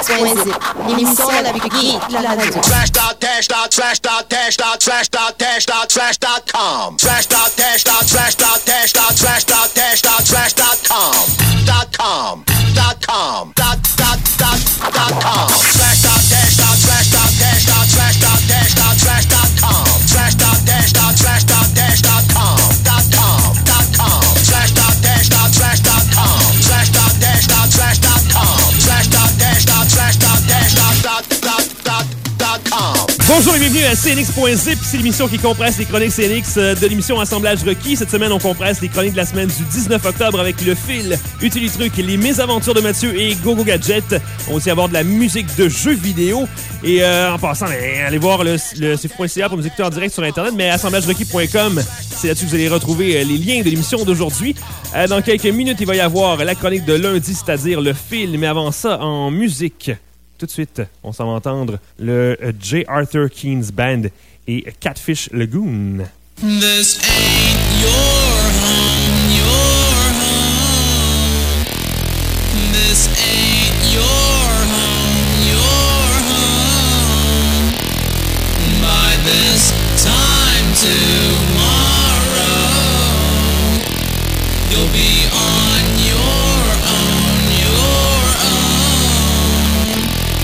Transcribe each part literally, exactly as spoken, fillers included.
point zip, l'émission la plus geek de la radio. Slash dot dash dot slash dot dash dot slash dot dash dot slash dot com. Slash dot dash dot slash dot dash dot slash dot dash dot slash dot com. Dot com. Dot com. Dot dot dot dot com. Slash dot dash dot slash dot dash dot slash dot dash dot slash dot com. Slash dot dash dot slash dot dash dot com. Dot com. Dot com. Slash dot dash dot slash dot com. Slash dot dash dot slash dot com. Slash dot dash dot slash dot dash dot dot dot dot dot com. Bonjour et bienvenue à C N X point zip, c'est l'émission qui compresse les chroniques C N X de l'émission Assemblage requis. Cette semaine, on compresse les chroniques de la semaine du dix-neuf octobre avec le fil, Utilitruc, les mésaventures de Mathieu et GoGo Gadget. On va aussi avoir de la musique de jeux vidéo. Et euh, en passant, ben, allez voir le, le c f point c a pour nous écouter en direct sur Internet, mais assemblage requis point com, c'est là-dessus que vous allez retrouver les liens de l'émission d'aujourd'hui. Euh, dans quelques minutes, il va y avoir la chronique de lundi, c'est-à-dire le fil, mais avant ça, en musique. Tout de suite, on s'en va entendre le J. Arthur Keen's Band et Catfish Lagoon. This ain't your home, your home. This ain't your home, your home. By this time tomorrow, you'll be on your own, your own.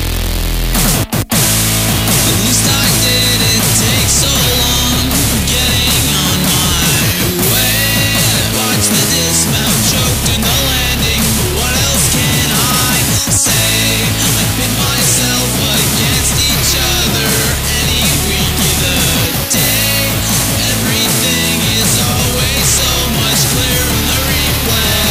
At least I didn't take so long getting on my way. Watch the dismount choked in the landing, but what else can I say? I pit myself against each other any week of the day. Everything is always so much clearer in the replay.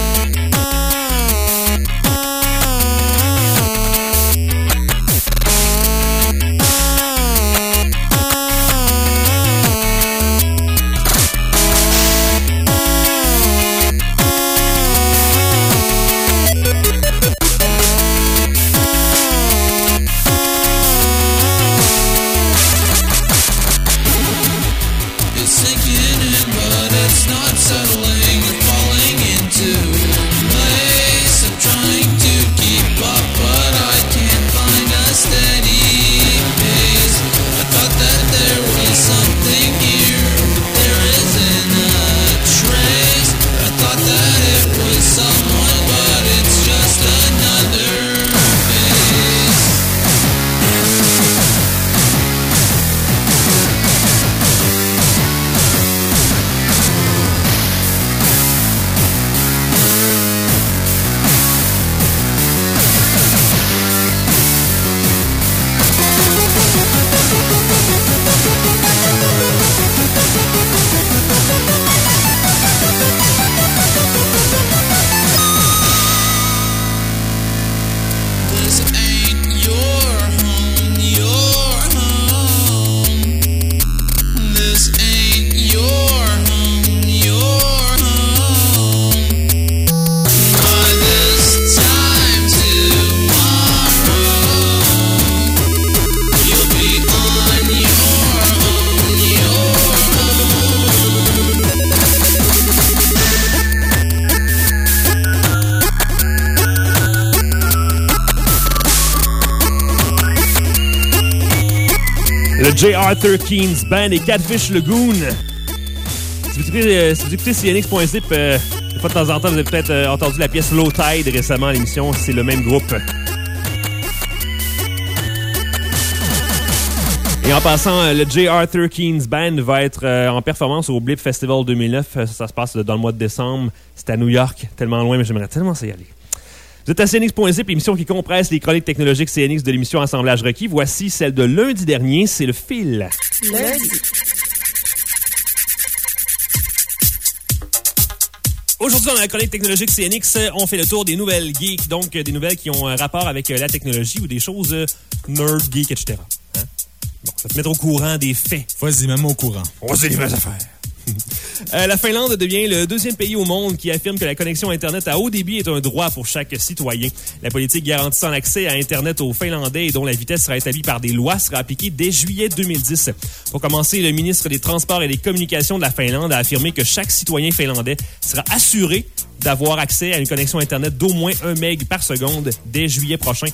It's sinking in, but it's not settling or falling into place. I'm trying to keep up, but I can't find a steady pace. I thought that there was something here, but there isn't a trace. I thought that it was someone, but it's just another face. This ain't your home, your home. This ain't your home, your home. By this time tomorrow, you'll be on your own, your Le J. Arthur Keen's Band et Catfish Lagoon. Si vous écoutez, euh, si vous écoutez C N X point zip, euh, de fois de temps en temps, vous avez peut-être euh, entendu la pièce Low Tide récemment à l'émission. C'est le même groupe. Et en passant, euh, le J. Arthur Keen's Band va être euh, en performance au Blip Festival deux mille neuf. Ça, ça se passe dans le mois de décembre. C'est à New York, tellement loin, mais j'aimerais tellement ça y aller. Vous êtes à C N X point zip, l'émission qui compresse les chroniques technologiques C N X de l'émission Assemblage requis. Voici celle de lundi dernier, c'est le fil. Lundi. Aujourd'hui, dans la chronique technologique C N X, on fait le tour des nouvelles geeks, donc des nouvelles qui ont un rapport avec la technologie ou des choses nerd, geek, et cetera. Hein? Bon, ça va te mettre au courant des faits. Vas-y, même au courant. On va se dire les vraies affaires. Euh, la Finlande devient le deuxième pays au monde qui affirme que la connexion Internet à haut débit est un droit pour chaque citoyen. La politique garantissant l'accès à Internet aux Finlandais et dont la vitesse sera établie par des lois sera appliquée dès juillet deux mille dix. Pour commencer, le ministre des Transports et des Communications de la Finlande a affirmé que chaque citoyen finlandais sera assuré d'avoir accès à une connexion Internet d'au moins un meg par seconde dès juillet prochain.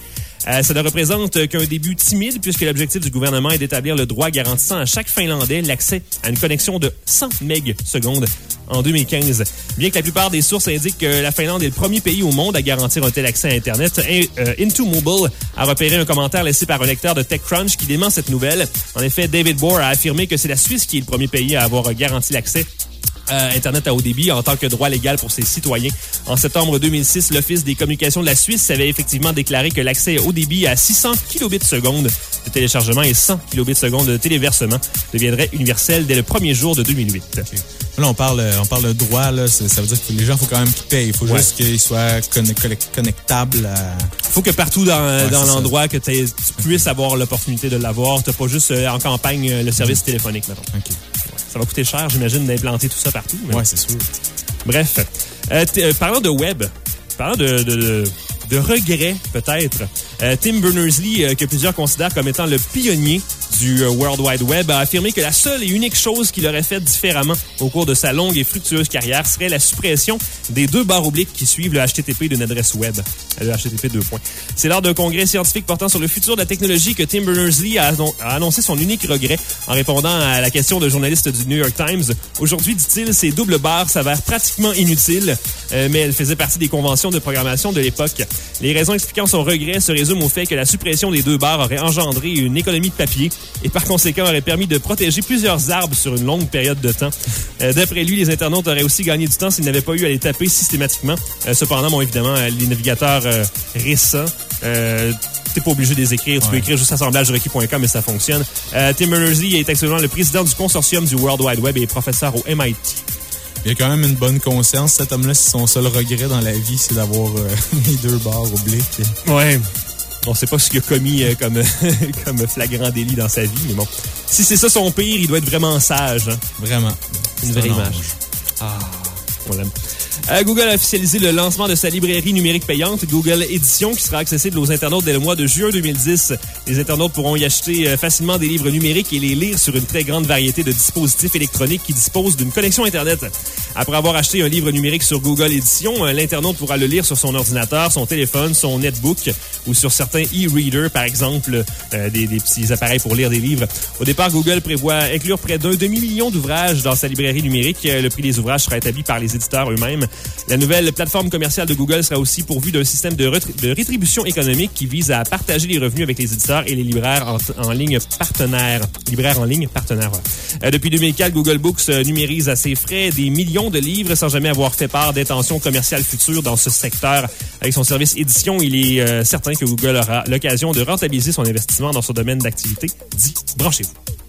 Euh, ça ne représente qu'un début timide puisque l'objectif du gouvernement est d'établir le droit garantissant à chaque Finlandais l'accès à une connexion de cent mégasecondes en deux mille quinze. Bien que la plupart des sources indiquent que la Finlande est le premier pays au monde à garantir un tel accès à Internet, euh, Into Mobile a repéré un commentaire laissé par un lecteur de TechCrunch qui dément cette nouvelle. En effet, David Bohr a affirmé que c'est la Suisse qui est le premier pays à avoir garanti l'accès à Internet à haut débit en tant que droit légal pour ses citoyens. En septembre deux mille six, l'Office des communications de la Suisse avait effectivement déclaré que l'accès haut débit à six cents kilobits seconde de téléchargement et cent kilobits seconde de téléversement deviendrait universel dès le premier jour de deux mille huit. Okay. Là, on parle, on parle de droit, là, ça veut dire que les gens, il faut quand même qu'ils payent. Il faut ouais. juste qu'ils soient connectables à... Il faut que partout dans, ouais, dans l'endroit ça. que tu puisses avoir l'opportunité de l'avoir. Tu n'as pas juste euh, en campagne euh, le service mmh. téléphonique, mettons. OK. Ouais. Ça va coûter cher, j'imagine, d'implanter tout ça partout. Mais... Oui, c'est sûr. Bref, euh, euh, parlant de web, parlant de... de, de de regret, peut-être. Euh, Tim Berners-Lee, euh, que plusieurs considèrent comme étant le pionnier du euh, World Wide Web, a affirmé que la seule et unique chose qu'il aurait faite différemment au cours de sa longue et fructueuse carrière serait la suppression des deux barres obliques qui suivent le H T T P d'une adresse web. Le H T T P deux points. C'est lors d'un congrès scientifique portant sur le futur de la technologie que Tim Berners-Lee a, a annoncé son unique regret en répondant à la question de journaliste du New York Times. Aujourd'hui, dit-il, ces doubles barres s'avèrent pratiquement inutiles, euh, mais elles faisaient partie des conventions de programmation de l'époque. Les raisons expliquant son regret se résument au fait que la suppression des deux barres aurait engendré une économie de papier et par conséquent aurait permis de protéger plusieurs arbres sur une longue période de temps. Euh, d'après lui, les internautes auraient aussi gagné du temps s'ils n'avaient pas eu à les taper systématiquement. Euh, cependant, bon, évidemment, les navigateurs euh, récents, euh, t'es pas obligé de les écrire. Tu ouais. peux écrire juste assemblage requis point com et ça fonctionne. Euh, Tim Berners-Lee est actuellement le président du consortium du World Wide Web et est professeur au M I T. Il a quand même une bonne conscience, cet homme-là, si son seul regret dans la vie, c'est d'avoir euh, les deux barres obliques. Ouais. On sait pas ce qu'il a commis euh, comme, comme flagrant délit dans sa vie, mais bon. Si c'est ça son pire, il doit être vraiment sage. Hein? Vraiment. Une vraie image. Ah, on l'aime. Euh, Google a officialisé le lancement de sa librairie numérique payante, Google Édition, qui sera accessible aux internautes dès le mois de juin deux mille dix. Les internautes pourront y acheter euh, facilement des livres numériques et les lire sur une très grande variété de dispositifs électroniques qui disposent d'une connexion Internet. Après avoir acheté un livre numérique sur Google Édition, euh, l'internaute pourra le lire sur son ordinateur, son téléphone, son netbook ou sur certains e-readers, par exemple, euh, des, des petits appareils pour lire des livres. Au départ, Google prévoit inclure près d'un demi-million d'ouvrages dans sa librairie numérique. Le prix des ouvrages sera établi par les éditeurs eux-mêmes. La nouvelle plateforme commerciale de Google sera aussi pourvue d'un système de, de rétribution économique qui vise à partager les revenus avec les éditeurs et les libraires en, en ligne partenaires. Libraires en ligne partenaires. Ouais. Euh, depuis deux mille quatre, Google Books euh, numérise à ses frais des millions de livres sans jamais avoir fait part d'intentions commerciales futures dans ce secteur. Avec son service édition, il est euh, certain que Google aura l'occasion de rentabiliser son investissement dans ce domaine d'activité. Dit, branchez-vous.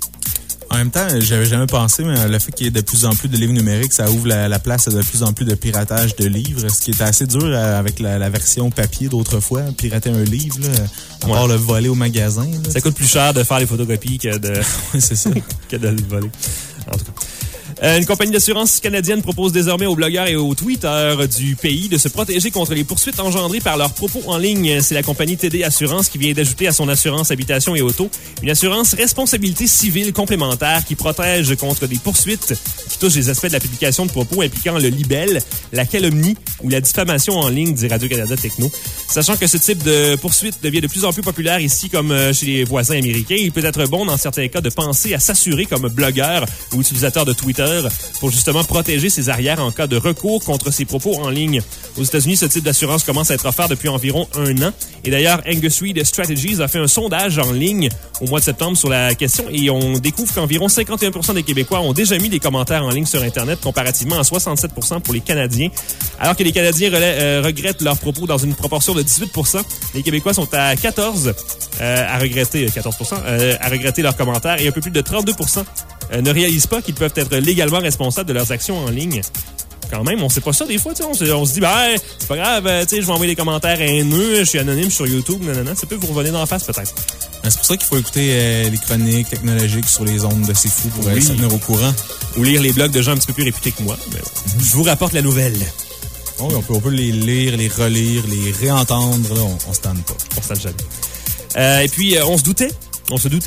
En même temps, j'avais jamais pensé, mais le fait qu'il y ait de plus en plus de livres numériques, ça ouvre la, la place à de plus en plus de piratage de livres, ce qui était assez dur avec la, la version papier d'autrefois, pirater un livre, là, à part ouais. le voler au magasin. Là, ça coûte plus cher de faire les photocopies que de, oui, c'est ça. que de le voler. En tout cas. Euh, une compagnie d'assurance canadienne propose désormais aux blogueurs et aux tweeters du pays de se protéger contre les poursuites engendrées par leurs propos en ligne. C'est la compagnie T D Assurance qui vient d'ajouter à son assurance habitation et auto une assurance responsabilité civile complémentaire qui protège contre des poursuites qui touchent les aspects de la publication de propos impliquant le libelle, la calomnie ou la diffamation en ligne, dit Radio-Canada Techno. Sachant que ce type de poursuite devient de plus en plus populaire ici comme chez les voisins américains, il peut être bon dans certains cas de penser à s'assurer comme blogueur ou utilisateur de Twitter pour justement protéger ses arrières en cas de recours contre ses propos en ligne. Aux États-Unis, ce type d'assurance commence à être offert depuis environ un an. Et d'ailleurs, Angus Reid Strategies a fait un sondage en ligne au mois de septembre sur la question et on découvre qu'environ cinquante et un pour cent des Québécois ont déjà mis des commentaires en ligne sur Internet comparativement à soixante-sept pour cent pour les Canadiens. Alors que les Canadiens relais, euh, regrettent leurs propos dans une proportion de dix-huit pour cent, les Québécois sont à quatorze euh, à regretter quatorze pour cent euh, à regretter leurs commentaires et un peu plus de trente-deux pour cent euh, ne réalisent pas qu'ils peuvent être légalement responsables de leurs actions en ligne. Quand même, on sait pas ça des fois, on se, on se dit, ben, c'est pas grave, je vais envoyer des commentaires haineux, je suis anonyme sur YouTube, nanana, ça peut vous revenir d'en face peut-être. C'est pour ça qu'il faut écouter euh, les chroniques technologiques sur les ondes de C'est Fou pour oui. euh, s'en tenir au courant. Ou lire les blogs de gens un petit peu plus réputés que moi. Mais mm-hmm. Je vous rapporte la nouvelle. Oh, on, peut, on peut les lire, les relire, les réentendre, là, on, on se tente pas. On se tente jamais. Euh, et puis, euh, on se doutait, on se doutait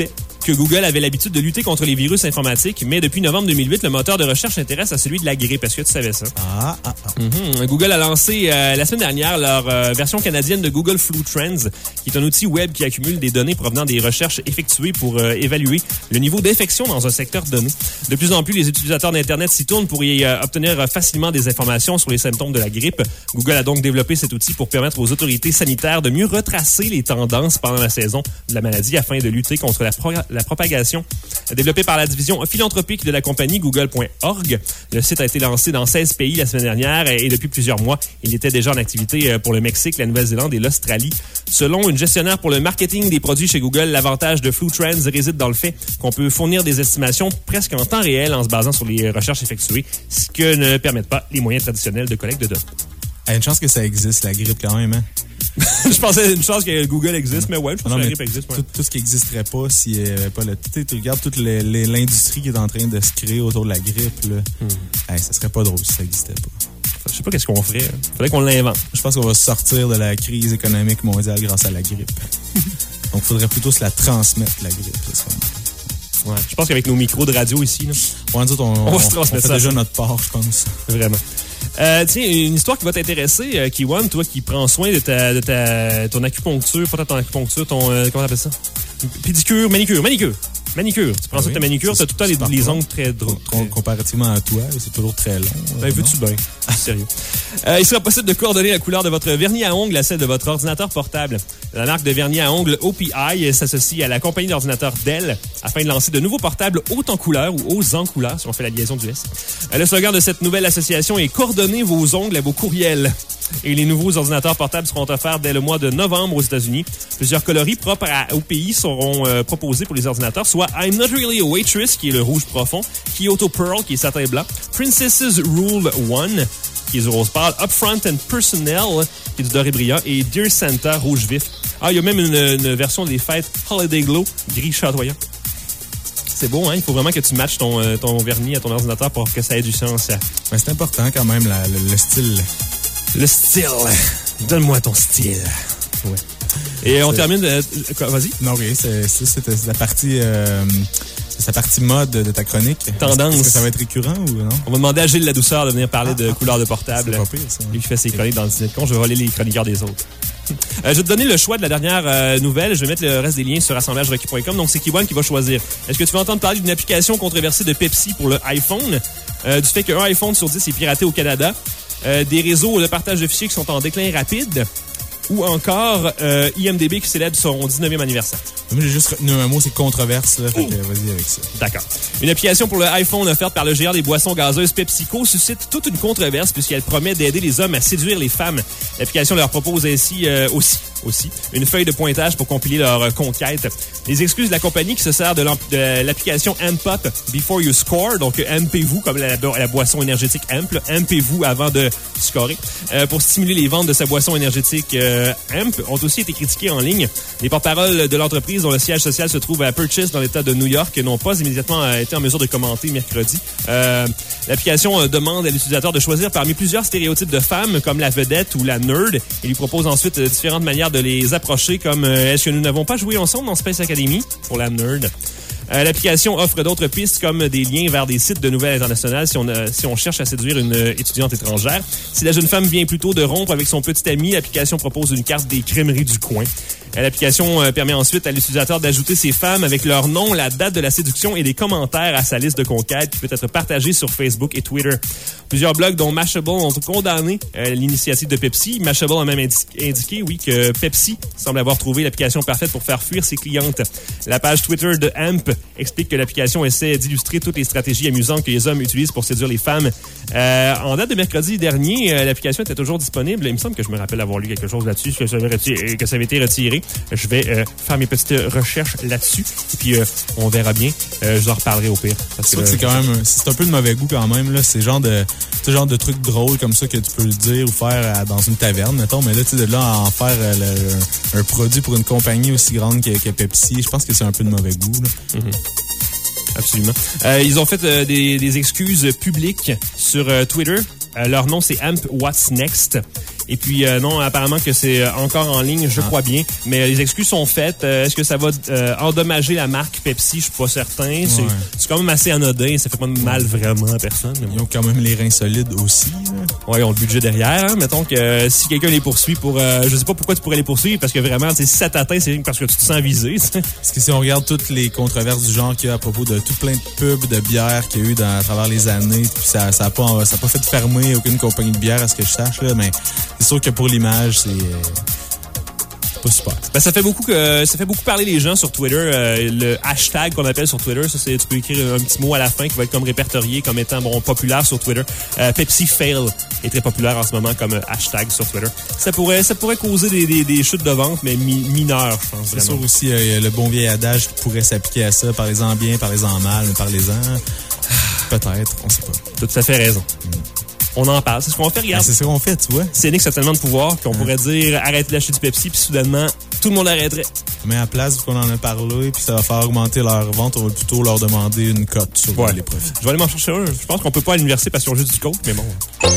que Google avait l'habitude de lutter contre les virus informatiques, mais depuis novembre deux mille huit, le moteur de recherche s'intéresse à celui de la grippe. Est-ce que tu savais ça? Ah, ah, ah. Mm-hmm. Google a lancé euh, la semaine dernière leur euh, version canadienne de Google Flu Trends, qui est un outil web qui accumule des données provenant des recherches effectuées pour euh, évaluer le niveau d'infection dans un secteur donné. De plus en plus, les utilisateurs d'Internet s'y tournent pour y euh, obtenir euh, facilement des informations sur les symptômes de la grippe. Google a donc développé cet outil pour permettre aux autorités sanitaires de mieux retracer les tendances pendant la saison de la maladie afin de lutter contre la, pro- la propagation. Développé par la division philanthropique de la compagnie google point org, le site a été lancé dans seize pays la semaine dernière et depuis plusieurs mois, il était déjà en activité pour le Mexique, la Nouvelle-Zélande et l'Australie. Selon une gestionnaire pour le marketing des produits chez Google, l'avantage de Flu Trends réside dans le fait qu'on peut fournir des estimations presque en temps réel en se basant sur les recherches effectuées, ce que ne permettent pas les moyens traditionnels de collecte de données. Il y a une chance que ça existe, la grippe, quand même, hein? Je pensais une chance que Google existe, mais ouais, je pense non, que la mais grippe existe. Ouais. Tout, tout ce qui n'existerait pas s'il n'y avait pas le... Tu, tu regardes toute les, les, l'industrie qui est en train de se créer autour de la grippe, là. Hmm. Hey, ça serait pas drôle si ça n'existait pas. Je sais pas qu'est-ce qu'on ferait. Faudrait qu'on l'invente. Je pense qu'on va sortir de la crise économique mondiale grâce à la grippe. Donc, il faudrait plutôt se la transmettre, la grippe. Ouais. Je pense qu'avec nos micros de radio ici, là, ouais, nous autres, on, on, on, va se transmettre on fait ça. déjà notre part, je pense. Vraiment. Euh, tiens, une histoire qui va t'intéresser, euh, Kiwan, toi qui prends soin de ta, de ta ton acupuncture, pas ton acupuncture, ton euh, comment t'appelles ça? Pédicure, manicure, manicure. Manicure. Tu prends ah ça oui, ta manicure, t'as tout le temps les, les ongles très drôles. Comparativement à toi, c'est toujours très long. Ben, veux-tu bien? Sérieux. Euh, il sera possible de coordonner la couleur de votre vernis à ongles à celle de votre ordinateur portable. La marque de vernis à ongles O P I s'associe à la compagnie d'ordinateurs Dell afin de lancer de nouveaux portables haut en couleur ou hauts en couleur, si on fait la liaison du S. Euh, le slogan de cette nouvelle association est « Coordonnez vos ongles à vos courriels ». Et les nouveaux ordinateurs portables seront offerts dès le mois de novembre aux États-Unis. Plusieurs coloris propres à, au pays seront euh, proposés pour les ordinateurs, soit I'm Not Really a Waitress, qui est le rouge profond, Kyoto Pearl, qui est satin blanc, Princess's Rule one, qui est du rose pâle, Upfront and Personnel, qui est du doré brillant, et Dear Santa, rouge vif. Ah, il y a même une, une version des fêtes Holiday Glow, gris chatoyant. C'est beau, hein? Il faut vraiment que tu matches ton, euh, ton vernis à ton ordinateur pour que ça ait du sens. Mais c'est important quand même, la, le, le style. Le style. Donne-moi ton style. Ouais. Et on c'est... termine... Euh, quoi, vas-y. Non, oui, c'est, c'est, c'est la partie... Euh, c'est la partie mode de ta chronique. Tendance. Est-ce que ça va être récurrent ou non? On va demander à Gilles Ladouceur de venir parler ah, de ah, couleurs de portable. C'est pas pire, ça. Lui qui fait ses chroniques dans le dîner de con. Je vais voler les chroniqueurs des autres. Euh, je vais te donner le choix de la dernière euh, nouvelle. Je vais mettre le reste des liens sur assemblage requis point com. Donc, c'est Kiwan qui va choisir. Est-ce que tu veux entendre parler d'une application controversée de Pepsi pour le iPhone? Euh, du fait qu'un iPhone sur dix est piraté au Canada? Euh, des réseaux de partage de fichiers qui sont en déclin rapide? Ou encore euh, I M D B qui célèbre son dix-neuvième anniversaire? Moi, j'ai juste retenu un mot, c'est controverse. Là, fait que, vas-y avec ça. D'accord. Une application pour le iPhone offerte par le géant des boissons gazeuses PepsiCo suscite toute une controverse puisqu'elle promet d'aider les hommes à séduire les femmes. L'application leur propose ainsi euh, aussi, aussi une feuille de pointage pour compiler leur euh, conquête. Les excuses de la compagnie qui se sert de, de l'application Amp-Up Before You Score, donc ampez-vous comme la, la boisson énergétique Amp, ampez-vous avant de scorer, euh, pour stimuler les ventes de sa boisson énergétique euh, Amp, ont aussi été critiqués en ligne. Les porte-paroles de l'entreprise dont le siège social se trouve à Purchase dans l'État de New York n'ont pas immédiatement été en mesure de commenter mercredi. Euh, l'application euh, demande à l'utilisateur de choisir parmi plusieurs stéréotypes de femmes comme la vedette ou la nerd et lui propose ensuite euh, différentes manières de les approcher comme euh, est-ce que nous n'avons pas joué ensemble dans Space Academy pour la nerd. Euh, l'application offre d'autres pistes comme des liens vers des sites de nouvelles internationales si on, euh, si on cherche à séduire une euh, étudiante étrangère. Si la jeune femme vient plutôt de rompre avec son petit ami, l'application propose une carte des crèmeries du coin. Euh, l'application euh, permet ensuite à l'utilisateur d'ajouter ses femmes avec leur nom, la date de la séduction et des commentaires à sa liste de conquêtes qui peut être partagée sur Facebook et Twitter. Plusieurs blogs dont Mashable ont condamné euh, l'initiative de Pepsi. Mashable a même indi- indiqué, oui, que Pepsi semble avoir trouvé l'application parfaite pour faire fuir ses clientes. La page Twitter de Amp explique que l'application essaie d'illustrer toutes les stratégies amusantes que les hommes utilisent pour séduire les femmes. Euh, en date de mercredi dernier, euh, l'application était toujours disponible. Il me semble que je me rappelle avoir lu quelque chose là-dessus, que ça avait, retiré, que ça avait été retiré. Je vais euh, faire mes petites recherches là-dessus. Et puis, euh, on verra bien. Euh, je en reparlerai au pire. Parce c'est que, vrai que c'est quand même... C'est un peu de mauvais goût quand même. Là. C'est genre de... Ce genre de trucs drôles comme ça que tu peux le dire ou faire à, dans une taverne, mettons. Mais là, tu sais, de là à en faire euh, le, un, un produit pour une compagnie aussi grande que, que Pepsi, je pense que c'est un peu de mauvais goût. Là. Mm-hmm. Absolument. Euh, ils ont fait euh, des, des excuses publiques sur euh, Twitter. Euh, leur nom, c'est Amp What's Next. Et puis, euh, non, apparemment que c'est encore en ligne, je ah. crois bien. Mais les excuses sont faites. Euh, est-ce que ça va euh, endommager la marque Pepsi? Je suis pas certain. Ouais. C'est, c'est quand même assez anodin. Ça fait pas de mal vraiment à personne. Ils ont quand même les reins solides aussi. Oui, ils ont le budget derrière. Hein. Mettons que euh, si quelqu'un les poursuit pour... Euh, je sais pas pourquoi tu pourrais les poursuivre, parce que vraiment, si ça t'atteint, c'est parce que tu te sens visé. Parce que si on regarde toutes les controverses du genre qu'il y a à propos de tout plein de pubs de bière qu'il y a eu dans, à travers les années, puis ça n'a pas, ça a pas fait fermer aucune compagnie de bière à ce que je sache, là, mais c'est sûr que pour l'image, c'est... Euh... pas super. Ben, ça fait beaucoup que ça fait beaucoup parler les gens sur Twitter. Euh, le hashtag qu'on appelle sur Twitter, ça c'est tu peux écrire un petit mot à la fin qui va être comme répertorié comme étant bon populaire sur Twitter. Euh, Pepsi fail est très populaire en ce moment comme hashtag sur Twitter. Ça pourrait ça pourrait causer des, des, des chutes de vente mais mi- mineures, je pense. C'est sûr aussi euh, le bon vieil adage qui pourrait s'appliquer à ça. Parlez-en bien, parlez-en mal, mais parlez-en. Peut-être, on sait pas. Tout à fait raison. Mm. On en parle. C'est ce qu'on fait, regarde. Ah, c'est ce qu'on fait, tu vois. C N X a tellement de pouvoir qu'on hein. pourrait dire arrêtez d'acheter du Pepsi, puis soudainement, tout le monde arrêterait. Mais à la place, vu qu'on en a parlé, puis ça va faire augmenter leur vente, on va plutôt leur demander une cote sur ouais. les profits. Je vais aller m'en chercher un. Je pense qu'on peut pas à l'université parce qu'ils ont juste du coke, mais bon.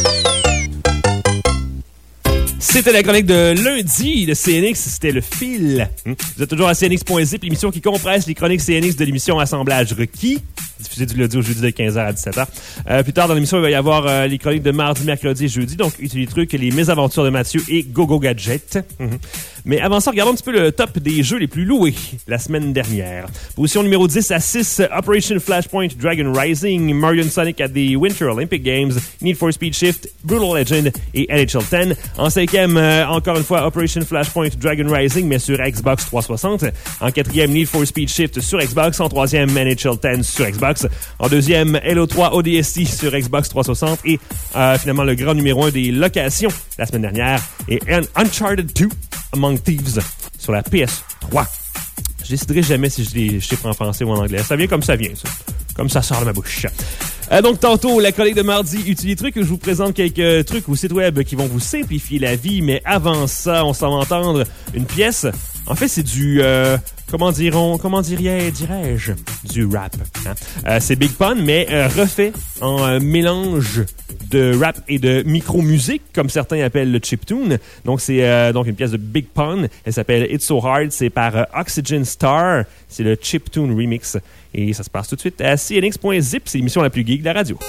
C'était la chronique de lundi de C N X, c'était le fil. Vous êtes toujours à C N X point zip, l'émission qui compresse les chroniques C N X de l'émission Assemblage requis, diffusée du lundi au jeudi de quinze heures à dix-sept heures. Euh, plus tard dans l'émission, il va y avoir euh, les chroniques de mardi, mercredi et jeudi, donc Utility Truc, les mésaventures de Mathieu et Gogo Gadget. Mm-hmm. Mais avant ça, regardons un petit peu le top des jeux les plus loués la semaine dernière. Position numéro dix à six, Operation Flashpoint Dragon Rising, Mario and Sonic at the Winter Olympic Games, Need for Speed Shift, Brutal Legend et N H L dix. En cinquième, euh, encore une fois, Operation Flashpoint Dragon Rising, mais sur Xbox trois cent soixante. En quatrième, Need for Speed Shift sur Xbox. En troisième, N H L dix sur Xbox. En deuxième, Halo trois O D S T sur Xbox trois cent soixante. Et euh, finalement, le grand numéro un des locations la semaine dernière est Uncharted deux Among Thieves sur la P S trois. Je déciderai jamais si je les chiffre en français ou en anglais. Ça vient comme ça vient, ça. Comme ça sort de ma bouche. Euh, donc, tantôt, la chronique de mardi, Utility Truc, où je vous présente quelques trucs ou sites web qui vont vous simplifier la vie. Mais avant ça, on s'en va entendre une pièce. En fait, c'est du... Euh, comment dirons, comment dirais, dirais-je? Du rap. Hein? Euh, c'est Big Pun, mais euh, refait en euh, mélange de rap et de micro-musique, comme certains appellent le chiptune. Donc, c'est euh, donc une pièce de Big Pun. Elle s'appelle It's So Hard. C'est par euh, Oxygen Star. C'est le chiptune remix. Et ça se passe tout de suite à C N X point zip. C'est l'émission la plus geek de la radio.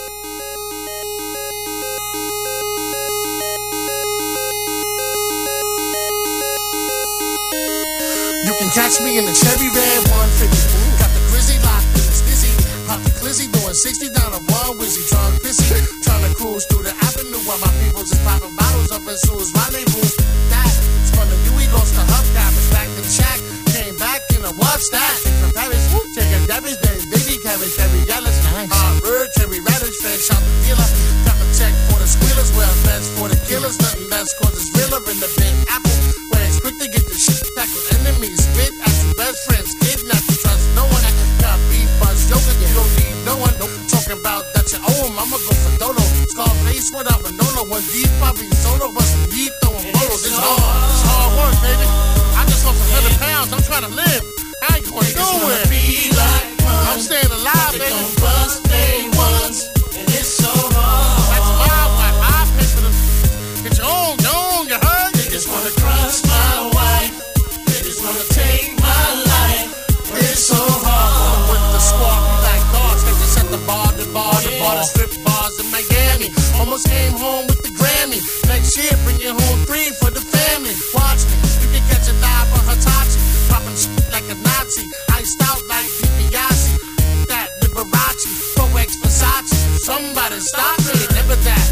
You can catch me in the cherry red one fifty. Got the grizzly locked in the stizzy. Pop the glizzy doing sixty down a one wizzy. Drunk pissy. Trying to cruise through the avenue while my people's just popping bottles up in Sue's rendezvous. That it's from the Dewey lost the hub cabbage back to the shack. Came back in a what's that? From Paris, chicken cabbage, baby, baby cabbage, baby yellow. Hard bird, cherry radish, fresh out the dealer. Got the check for the squealers, well fence for the killers. Nothing less cause it's realer in the big apple. Where it's quick to get the shit tackle enemies. Spit at your best friends, kidnap you, trust no one. Got beef, buzz, yoga, you don't need no one. Nope. Talking about that you owe him, I'ma go for Dolo. Scarface without Manolo, one deep, Bobby Solo, but some deep throwing bolos. It's hard, it's hard work, baby. I just lost a hundred pounds, I'm trying to live. I ain't going nowhere. Be like I'm staying alive, baby. Don't bust day ones, and it's so hard. That's my wife, I pay for them. Get your own, your own, you heard? They just wanna cross my wife. They just wanna take my life. It's so hard. With the squad, black dogs, they just at the bar, the bar, the bar, the strip bars in Miami. Almost came home with the Grammy. Next year, bring you home three for the family. Watch me, you can catch a dive on Hitachi. Popping shit like a Nazi. Iced out like DiBiase. That Liberace, Pro X Versace. Somebody stop me, never that.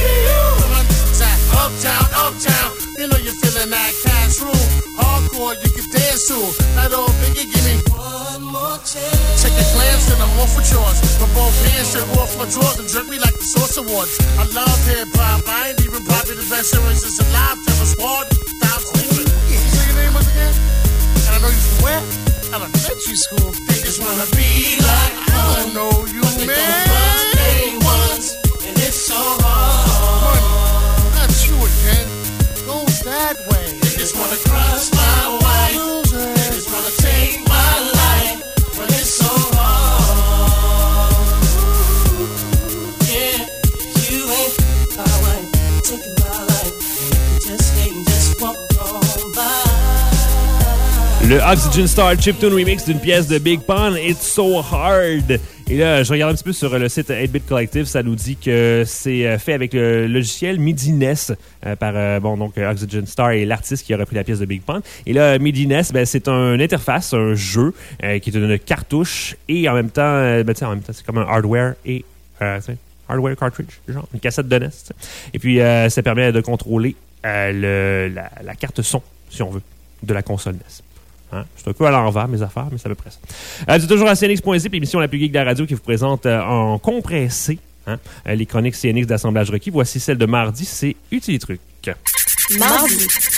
That uptown, uptown. You know you're feeling that cash room. Hardcore, you can dance to. That old biggie, give me one more chance. Check your glance and I'm off with yours. My both hands strip off my drawers and jerk me like the Source Awards. I love hip hop. I ain't even probably the best serious is alive. Never squad, without sleeping. Say your name was again? And I know you from where? Elementary school. They just wanna be like I don't know you, but man. They don't bust day ones, and it's so hard. Money, not you again. Goes that way. They just wanna cross my wife. Loser. They just wanna take my life, but it's so hard. Yeah, you ain't my wife, taking my life. Oxygen Star Chiptune Remix d'une pièce de Big Pun, It's So Hard. Et là, je regarde un petit peu sur le site eight bit Collective, ça nous dit que c'est fait avec le logiciel MIDI N E S euh, par euh, bon donc Oxygen Star et l'artiste qui a repris la pièce de Big Pun. Et là, MIDI N E S, ben, c'est une interface, un jeu euh, qui est une cartouche et en même temps, euh, ben, en même temps, c'est comme un hardware et euh, hardware cartridge, genre une cassette de N E S. T'sais. Et puis, euh, ça permet de contrôler euh, le, la, la carte son, si on veut, de la console N E S. Hein? C'est un peu à l'envers, mes affaires, mais c'est à peu près ça. Euh, c'est toujours à C N X point zip, l'émission la plus geek de la radio qui vous présente euh, en compressé hein, euh, les chroniques C N X d'assemblage requis. Voici celle de mardi, c'est Utilitruc. Mardi.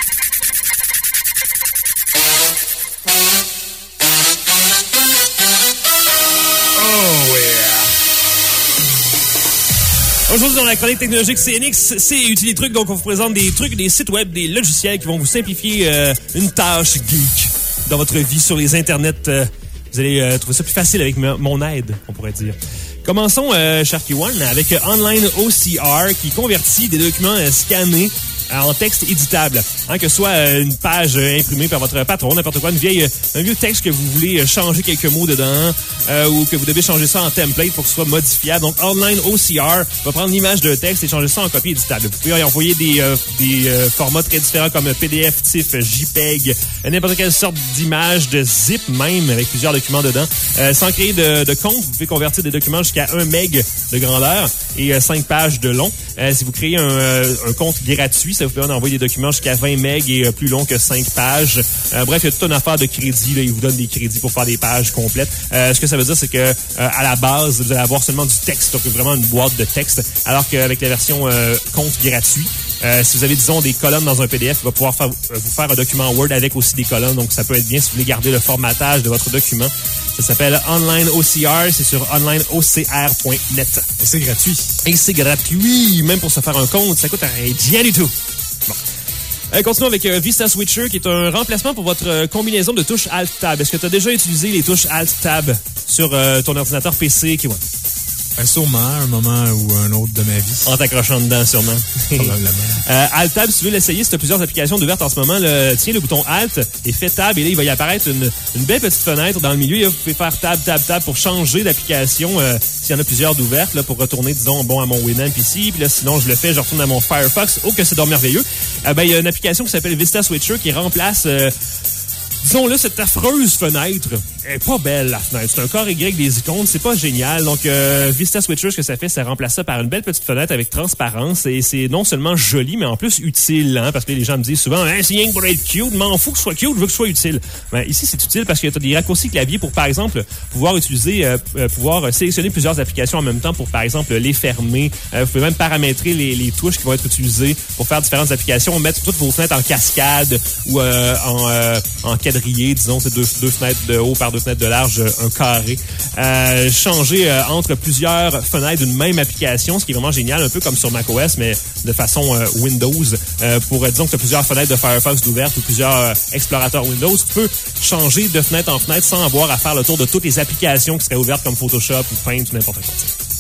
Aujourd'hui, dans la chronique technologique C N X, c'est Utilitruc. Donc, on vous présente des trucs, des sites web, des logiciels qui vont vous simplifier euh, une tâche geek dans votre vie sur les internets. Euh, vous allez euh, trouver ça plus facile avec m- mon aide, on pourrait dire. Commençons, euh, Sharky One, avec euh, Online O C R qui convertit des documents euh, scannés en texte éditable, hein, que ce soit euh, une page euh, imprimée par votre patron, n'importe quoi, une vieille, euh, un vieux texte que vous voulez euh, changer quelques mots dedans euh, ou que vous devez changer ça en template pour que ce soit modifiable. Donc, Online O C R va prendre l'image de texte et changer ça en copie éditable. Vous pouvez y envoyer des, euh, des euh, formats très différents comme P D F, T I F, JPEG, n'importe quelle sorte d'image, de zip même, avec plusieurs documents dedans. Euh, sans créer de, de compte, vous pouvez convertir des documents jusqu'à un meg de grandeur et euh, cinq pages de long. Euh, si vous créez un, euh, un compte gratuit, ça vous permet d'envoyer des documents jusqu'à vingt meg et euh, plus long que cinq pages. Euh, bref, il y a toute une affaire de crédit. Là, ils vous donnent des crédits pour faire des pages complètes. Euh, ce que ça veut dire, c'est que euh, à la base, vous allez avoir seulement du texte, donc vraiment une boîte de texte, alors qu'avec la version euh, compte gratuit, Euh, si vous avez, disons, des colonnes dans un P D F, il va pouvoir faire, euh, vous faire un document Word avec aussi des colonnes. Donc, ça peut être bien si vous voulez garder le formatage de votre document. Ça s'appelle Online O C R. C'est sur online o c r point net. Et c'est gratuit. Et c'est gratuit. Même pour se faire un compte, ça coûte rien du tout. Bon. Euh, continuons avec euh, Vista Switcher, qui est un remplacement pour votre euh, combinaison de touches Alt-Tab. Est-ce que tu as déjà utilisé les touches Alt-Tab sur euh, ton ordinateur P C, Kiwan? Ben, sûrement, un moment ou un autre de ma vie. En t'accrochant dedans, sûrement. Probablement. euh, Alt-Tab, si tu veux l'essayer, si tu as plusieurs applications ouvertes en ce moment, le, tiens le bouton Alt et fais Tab, et là, il va y apparaître une, une belle petite fenêtre dans le milieu. Et là, vous pouvez faire Tab, Tab, Tab pour changer d'application euh, s'il y en a plusieurs d'ouvertes, là, pour retourner, disons, bon, à mon Winamp ici. Puis là, sinon, je le fais, je retourne à mon Firefox. Oh, que c'est donc merveilleux. Euh, ben, il y a une application qui s'appelle Vista Switcher qui remplace... Euh, disons-le, cette affreuse fenêtre est pas belle, la fenêtre. C'est un corps Y des icônes, c'est pas génial. Donc, euh, Vista Switcher, ce que ça fait, ça remplace ça par une belle petite fenêtre avec transparence. Et c'est non seulement joli, mais en plus utile. Hein, parce que les gens me disent souvent, hein, c'est rien que pour être cute, m'en fous que ce soit cute, je veux que ce soit utile. Ben, ici, c'est utile parce que tu as des raccourcis clavier pour, par exemple, pouvoir utiliser, euh, pouvoir sélectionner plusieurs applications en même temps pour, par exemple, les fermer. Euh, vous pouvez même paramétrer les, les touches qui vont être utilisées pour faire différentes applications, mettre toutes vos fenêtres en cascade ou euh, en, euh, en quadrillé, disons, c'est deux, deux fenêtres de haut par deux fenêtres de large, un carré. Euh, changer euh, entre plusieurs fenêtres d'une même application, ce qui est vraiment génial, un peu comme sur macOS, mais de façon euh, Windows. Euh, pour, euh, disons que tu as plusieurs fenêtres de Firefox d'ouvertes ou plusieurs euh, explorateurs Windows, tu peux changer de fenêtre en fenêtre sans avoir à faire le tour de toutes les applications qui seraient ouvertes comme Photoshop ou Paint ou n'importe quoi.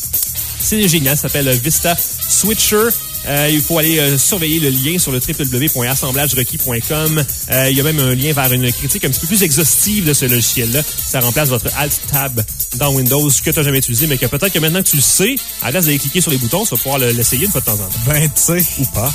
C'est génial, ça s'appelle Vista Switcher. Euh, il faut aller euh, surveiller le lien sur le w w w point assemblage requis point com. Euh, il y a même un lien vers une critique un petit peu plus exhaustive de ce logiciel-là. Ça remplace votre Alt-Tab dans Windows que tu n'as jamais utilisé, mais que peut-être que maintenant que tu le sais, à la place d'aller cliquer sur les boutons, tu vas pouvoir le, l'essayer une fois de temps en temps. Ben, tu sais. Ou pas.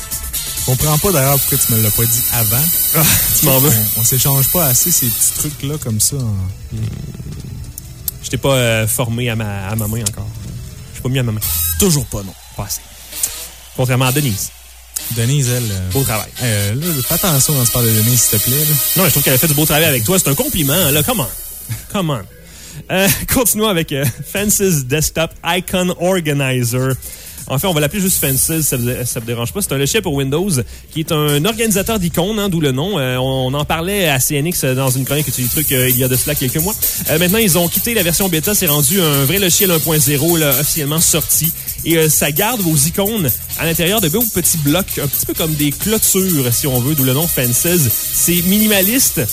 Je comprends pas d'ailleurs pourquoi tu me l'as pas dit avant. Ah, tu m'en veux. On, on s'échange pas assez ces petits trucs-là comme ça. En... Hmm. Je t'ai pas euh, formé à ma, à ma main encore. Je suis pas mis à ma main. Toujours pas, non. Pas assez. Contrairement à Denise. Denise, elle... Euh, beau travail. Euh, là, fais attention quand tu parles de Denise, s'il te plaît. Là. Non, je trouve qu'elle a fait du beau travail avec toi. C'est un compliment, là. Come on. Come on. Euh, continuons avec euh, Fences Desktop Icon Organizer. En fait, on va l'appeler juste Fences, ça ne me dérange pas. C'est un logiciel pour Windows qui est un organisateur d'icônes, hein, d'où le nom. Euh, on en parlait à C N X dans une chronique du truc euh, il y a de cela quelques mois. Euh, maintenant, ils ont quitté la version bêta. C'est rendu un vrai logiciel un point zéro là, officiellement sorti. Et euh, ça garde vos icônes à l'intérieur de beaux petits blocs, un petit peu comme des clôtures, si on veut, d'où le nom Fences. C'est minimaliste.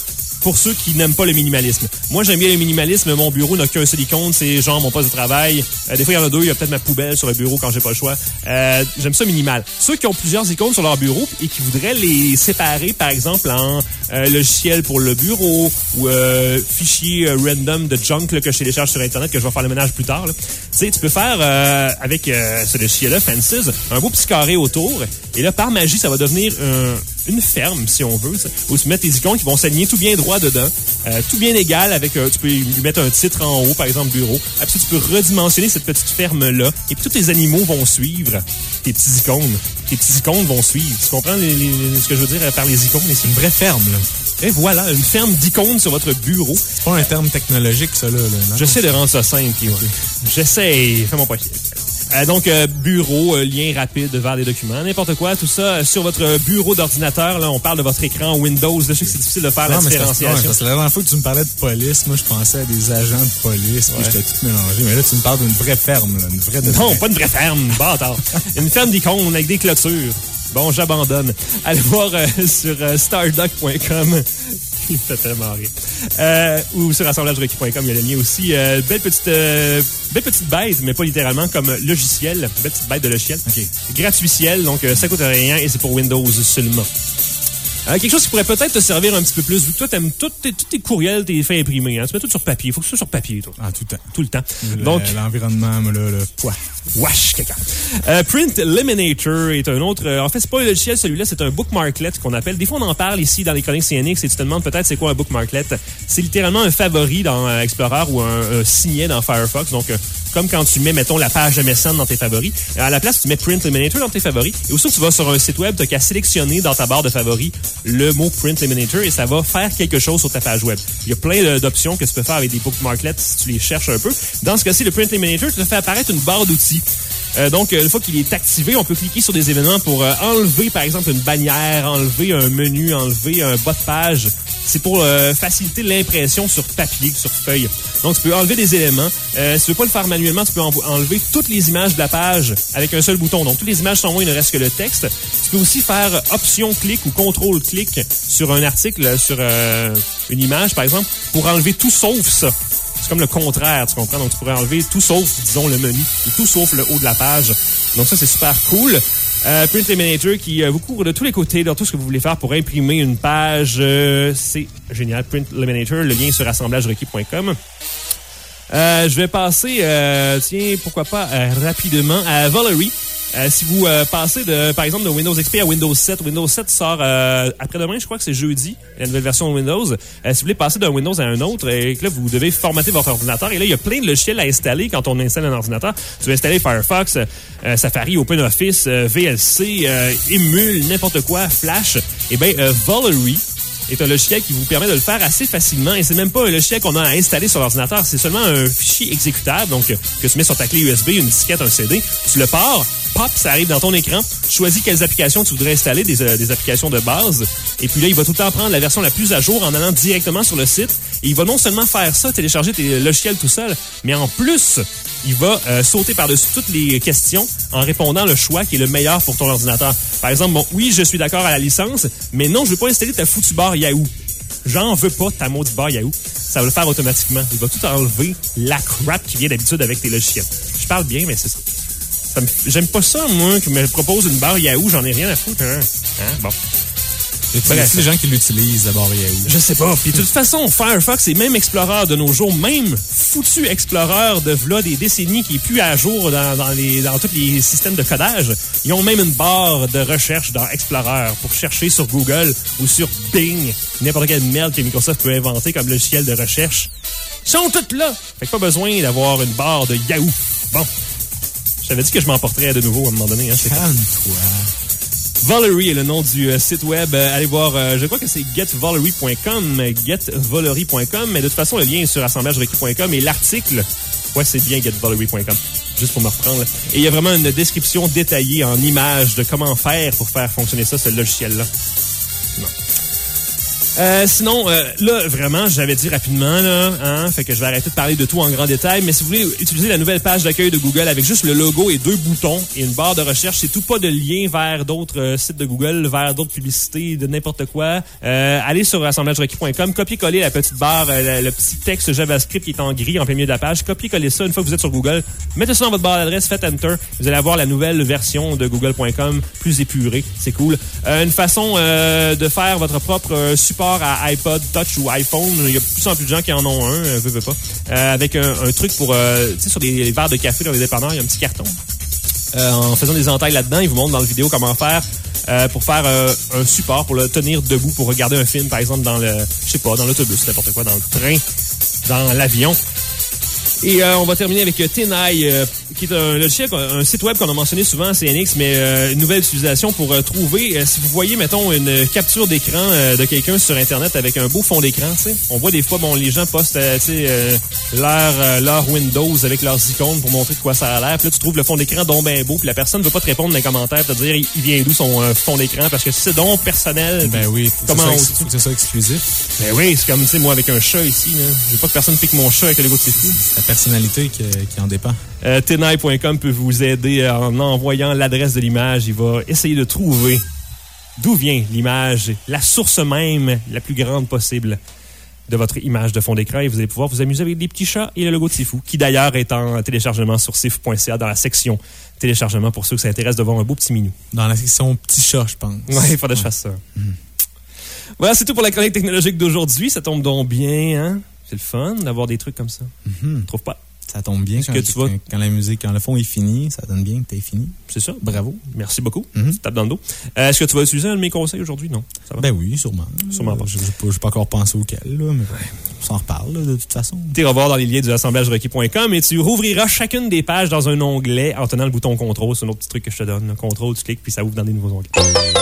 pour ceux qui n'aiment pas le minimalisme. Moi, j'aime bien le minimalisme. Mon bureau n'a qu'un seul icône, c'est genre mon poste de travail. Euh, des fois, il y en a deux. Il y a peut-être ma poubelle sur le bureau quand j'ai pas le choix. Euh, j'aime ça minimal. Ceux qui ont plusieurs icônes sur leur bureau et qui voudraient les séparer, par exemple, en euh, logiciel pour le bureau ou euh, fichier euh, random de junk là, que je télécharge sur Internet, que je vais faire le ménage plus tard. Tu sais, tu peux faire euh, avec euh, ce logiciel-là, Fences, un beau petit carré autour. Et là, par magie, ça va devenir un, une ferme, si on veut, ça, où tu mets tes icônes qui vont s'aligner tout bien droit dedans, euh, tout bien égal. Avec, euh, tu peux lui mettre un titre en haut, par exemple, bureau. Après, tu peux redimensionner cette petite ferme-là. Et puis, tous tes animaux vont suivre tes petits icônes. Tes petits icônes vont suivre. Tu comprends les, les, ce que je veux dire par les icônes ici? Une vraie ferme, là. Et voilà, une ferme d'icônes sur votre bureau. C'est pas un terme technologique, ça, là. là non? J'essaie de rendre ça simple. Ouais. J'essaie. Fais mon possible. Euh, donc, euh, bureau, euh, lien rapide vers des documents, n'importe quoi, tout ça euh, sur votre bureau d'ordinateur. Là, on parle de votre écran Windows. Là, je sais que c'est difficile de faire non, la différenciation. C'est parce que la dernière fois que tu me parlais de police, moi, je pensais à des agents de police, ouais. Puis j'étais tout mélangé. Mais là, tu me parles d'une vraie ferme, là, une vraie de Non, vraie. pas une vraie ferme, bâtard. Une ferme d'icônes avec des clôtures. Bon, j'abandonne. Allez voir euh, sur euh, stardock point com. Il me fait tellement rire. Euh, ou sur assemblage requis point com, il y a le lien aussi. Euh, belle petite euh, belle petite bête, mais pas littéralement, comme logiciel. Belle petite bête de logiciel. Okay. Gratuitiel, donc euh, ça coûte rien et c'est pour Windows seulement. Euh, quelque chose qui pourrait peut-être te servir un petit peu plus, vu que toi, t'aimes tous tes, tous tes courriels, tes faits imprimés. Hein? Tu mets tout sur papier. Il faut que ce soit sur papier, toi. Ah, tout le temps. Tout le temps. Le, donc, l'environnement, là, le poids. Wesh, quelqu'un. Euh, Print Eliminator est un autre... Euh, en fait, c'est pas un logiciel, celui-là, c'est un bookmarklet qu'on appelle. Des fois, on en parle ici dans les chroniques C N X et tu te demandes peut-être c'est quoi un bookmarklet. C'est littéralement un favori dans euh, Explorer ou un, un signet dans Firefox. Donc, euh, comme quand tu mets, mettons, la page M S N dans tes favoris. À la place, tu mets Print Eliminator dans tes favoris. Et aussi, tu vas sur un site web, tu n'as qu'à sélectionner dans ta barre de favoris le mot Print Eliminator et ça va faire quelque chose sur ta page web. Il y a plein d'options que tu peux faire avec des bookmarklets si tu les cherches un peu. Dans ce cas-ci, le Print Eliminator te fait apparaître une barre d'outils. Euh, donc, une fois qu'il est activé, on peut cliquer sur des événements pour euh, enlever, par exemple, une bannière, enlever un menu, enlever un bas de page. C'est pour euh, faciliter l'impression sur papier, sur feuille. Donc, tu peux enlever des éléments. Euh, si tu veux pas le faire manuellement, tu peux en- enlever toutes les images de la page avec un seul bouton. Donc, toutes les images sont loin, il ne reste que le texte. Tu peux aussi faire option-clic ou contrôle-clic sur un article, sur euh, une image, par exemple, pour enlever tout sauf ça. C'est comme le contraire, tu comprends? Donc, tu pourrais enlever tout sauf, disons, le menu, et tout sauf le haut de la page. Donc, ça, c'est super cool. Euh, Print Eliminator qui euh, vous couvre de tous les côtés dans tout ce que vous voulez faire pour imprimer une page. Euh, c'est génial. Print Eliminator, le lien est sur assemblage requis point com. Euh, je vais passer, euh, tiens, pourquoi pas, euh, rapidement à Valerie. Euh, si vous euh, passez de, par exemple, de Windows X P à Windows sept, Windows sept sort euh, après-demain, je crois que c'est jeudi, la nouvelle version de Windows. Euh, si vous voulez passer d'un Windows à un autre, et que là, vous devez formater votre ordinateur. Et là, il y a plein de logiciels à installer quand on installe un ordinateur. Tu veux installer Firefox, euh, Safari, OpenOffice, euh, V L C, euh, Emule, n'importe quoi, Flash. Eh bien, euh, Valerie est un logiciel qui vous permet de le faire assez facilement. Et c'est même pas un logiciel qu'on a à installer sur l'ordinateur. C'est seulement un fichier exécutable, donc que tu mets sur ta clé U S B, une disquette, un C D. Tu le pars, pop, ça arrive dans ton écran. Tu choisis quelles applications tu voudrais installer, des, euh, des applications de base. Et puis là, il va tout le temps prendre la version la plus à jour en allant directement sur le site. Et il va non seulement faire ça, télécharger tes logiciels tout seul, mais en plus, il va euh, sauter par-dessus toutes les questions en répondant le choix qui est le meilleur pour ton ordinateur. Par exemple, bon, oui, je suis d'accord à la licence, mais non, je veux pas installer ta foutue barre Yahoo. J'en veux pas ta maudite barre Yahoo. Ça va le faire automatiquement. Il va tout enlever la crap qui vient d'habitude avec tes logiciels. Je parle bien, mais c'est ça. ça me... J'aime pas ça, moi, que me propose une barre Yahoo. J'en ai rien à foutre. Hein? Hein? Bon. Il y a aussi des gens qui l'utilisent, la barre Yahoo. Je sais pas. Puis de toute façon, Firefox et même Explorer de nos jours, même foutu Explorer de v'là des décennies qui est plus à jour dans, dans, les, dans tous les systèmes de codage, ils ont même une barre de recherche dans Explorer pour chercher sur Google ou sur Bing, n'importe quelle merde que Microsoft peut inventer comme logiciel de recherche. Ils sont toutes là. Fait que pas besoin d'avoir une barre de Yahoo. Bon. Je t'avais dit que je m'emporterais de nouveau à un moment donné. Hein, Calme-toi. Valerie est le nom du euh, site web. Euh, allez voir, euh, je crois que c'est get valerie point com, get valerie point com, mais de toute façon, le lien est sur assemblage requis point com et l'article, ouais, c'est bien get valerie point com, juste pour me reprendre. Là. Et il y a vraiment une description détaillée en images de comment faire pour faire fonctionner ça, ce logiciel-là. Non. Euh, sinon, euh, là, vraiment, j'avais dit rapidement, là, hein, fait que je vais arrêter de parler de tout en grand détail, mais si vous voulez utiliser la nouvelle page d'accueil de Google avec juste le logo et deux boutons et une barre de recherche, c'est tout, pas de lien vers d'autres euh, sites de Google, vers d'autres publicités, de n'importe quoi. Euh, allez sur assemblage requis point com, copier-coller la petite barre, euh, le, le petit texte JavaScript qui est en gris en plein milieu de la page, copier-coller ça une fois que vous êtes sur Google, mettez ça dans votre barre d'adresse, faites Enter, vous allez avoir la nouvelle version de google point com, plus épurée, c'est cool. Euh, une façon euh, de faire votre propre euh, support à iPod Touch ou iPhone, il y a de plus en plus de gens qui en ont un, euh, veux, veux pas, euh, avec un, un truc pour, euh, tu sais, sur des verres de café dans les dépanneurs, il y a un petit carton. Euh, en faisant des entailles là-dedans, ils vous montrent dans la vidéo comment faire euh, pour faire euh, un support, pour le tenir debout, pour regarder un film, par exemple, dans le, je sais pas, dans l'autobus, n'importe quoi, dans le train, dans l'avion. Et euh, on va terminer avec Tenai, euh, qui est un logiciel, un site web qu'on a mentionné souvent à C N X, mais euh, une nouvelle utilisation pour euh, trouver, euh, si vous voyez, mettons, une capture d'écran euh, de quelqu'un sur Internet avec un beau fond d'écran, tu sais. On voit des fois, bon, les gens postent, euh, tu sais, euh, leur, euh, leur Windows avec leurs icônes pour montrer de quoi ça a l'air. Puis là, tu trouves le fond d'écran donc ben beau, puis la personne ne veut pas te répondre dans les commentaires, te dire, il vient d'où son euh, fond d'écran, parce que c'est donc personnel. Ben oui, faut comment que, ça soit, faut que ça soit exclusif. Ben oui, c'est comme, tu sais, moi, avec un chat ici, là. Je veux pas que personne pique mon chat avec le logo de C'est Fou. La personnalité qui, qui en dépend. Euh, tenai point com peut vous aider en envoyant l'adresse de l'image. Il va essayer de trouver d'où vient l'image, la source même la plus grande possible de votre image de fond d'écran. Et vous allez pouvoir vous amuser avec des petits chats et le logo de C'est Fou, qui d'ailleurs est en téléchargement sur c'est fou point c a dans la section téléchargement pour ceux que ça intéresse de voir un beau petit minou. Dans la section petit chat, je pense. Oui, il faudrait que je fasse ça. Mm. Voilà, c'est tout pour la chronique technologique d'aujourd'hui. Ça tombe donc bien, hein? C'est le fun d'avoir des trucs comme ça. Mm-hmm. Tu trouves pas? Ça tombe bien quand, que tu quand, vas... quand la musique, quand le fond est fini, ça donne bien que t'es fini. C'est ça. Bravo. Merci beaucoup. Mm-hmm. Tu tapes dans le dos. Euh, est-ce que tu vas utiliser un de mes conseils aujourd'hui? Non. Ça va? Ben oui, sûrement. Sûrement pas. Je n'ai pas, pas encore pensé auquel, là, mais ouais. On s'en reparle là, de toute façon. Tu iras voir dans les liens du assemblage requis point com et tu rouvriras chacune des pages dans un onglet en tenant le bouton contrôle. C'est un autre petit truc que je te donne. Contrôle, tu cliques, puis ça ouvre dans des nouveaux onglets.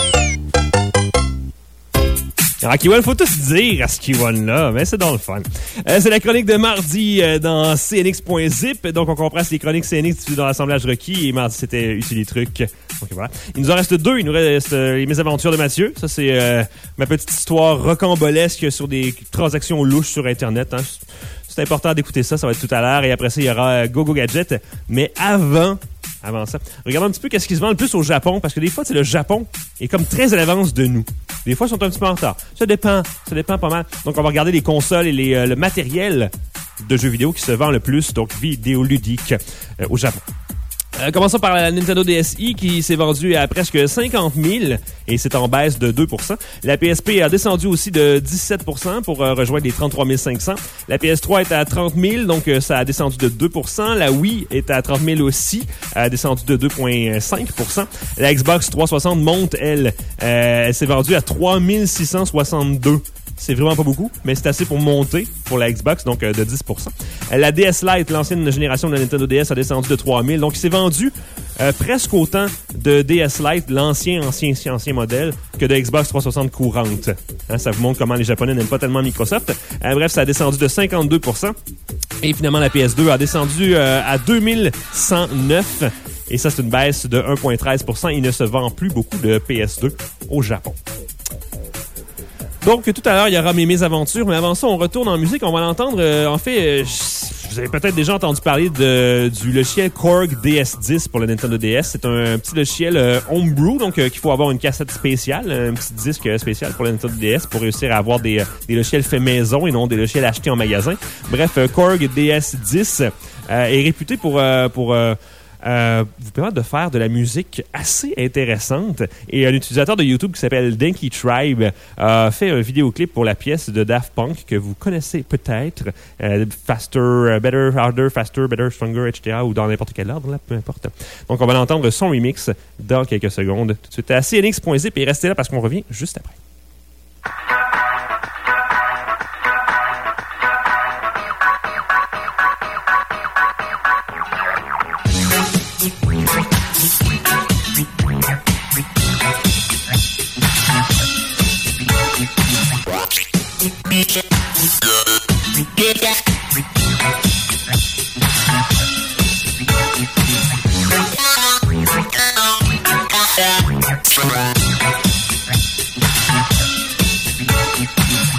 Alors, Kiwan, faut tout dire à ce Kiwan-là, mais c'est dans le fun. Euh, c'est la chronique de mardi euh, dans C N X point zip. Donc, on comprend les chroniques C N X dans l'assemblage requis. Et mardi, c'était Utile trucs. Donc, voilà. Il nous en reste deux. Il nous reste euh, les mésaventures de Mathieu. Ça, c'est euh, ma petite histoire rocambolesque sur des transactions louches sur Internet. Hein. C'est important d'écouter ça. Ça va être tout à l'heure. Et après ça, il y aura euh, Gogo Gadget. Mais avant... Avant ça, regardons un petit peu qu'est-ce qui se vend le plus au Japon, parce que des fois, c'est le Japon est comme très à l'avance de nous. Des fois, ils sont un petit peu en retard. Ça dépend, ça dépend pas mal. Donc, on va regarder les consoles et les, euh, le matériel de jeux vidéo qui se vend le plus, donc vidéoludique euh, au Japon. Euh, commençons par la Nintendo D S i qui s'est vendue à presque cinquante mille et c'est en baisse de deux pour cent. La P S P a descendu aussi de dix-sept pour cent pour euh, rejoindre les trente-trois mille cinq cents. La P S trois est à trente mille, donc euh, ça a descendu de deux pour cent. La Wii est à trente mille aussi, a descendu de deux virgule cinq pour cent. La Xbox trois cent soixante monte, elle, euh, elle s'est vendue à trois mille six cent soixante-deux. C'est vraiment pas beaucoup, mais c'est assez pour monter pour la Xbox, donc euh, de dix pour cent. Euh, la D S Lite, l'ancienne génération de la Nintendo D S, a descendu de trois mille. Donc, il s'est vendu euh, presque autant de D S Lite, l'ancien, ancien, ancien modèle, que de Xbox trois cent soixante courante. Hein, ça vous montre comment les Japonais n'aiment pas tellement Microsoft. Euh, bref, ça a descendu de cinquante-deux pour cent. Et finalement, la P S deux a descendu euh, à deux mille cent neuf. Et ça, c'est une baisse de un virgule treize pour cent. Il ne se vend plus beaucoup de P S deux au Japon. Donc, tout à l'heure, il y aura mes mésaventures, mais avant ça, on retourne en musique. On va l'entendre. Euh, en fait, euh, vous avez peut-être déjà entendu parler de, du logiciel Korg D S dix pour le Nintendo D S. C'est un petit logiciel euh, homebrew, donc euh, qu'il faut avoir une cassette spéciale, un petit disque spécial pour le Nintendo D S pour réussir à avoir des, des logiciels faits maison et non des logiciels achetés en magasin. Bref, euh, Korg D S dix euh, est réputé pour... Euh, pour euh, Euh, vous permettre de faire de la musique assez intéressante. Et un utilisateur de YouTube qui s'appelle Denki Tribe a fait un vidéoclip pour la pièce de Daft Punk que vous connaissez peut-être. Euh, faster, Better, Harder, Faster, Better, Stronger, et cetera. Ou dans n'importe quel ordre, là, peu importe. Donc, on va l'entendre son remix dans quelques secondes. Tout de suite à C N X point zip et restez là parce qu'on revient juste après. Yeah.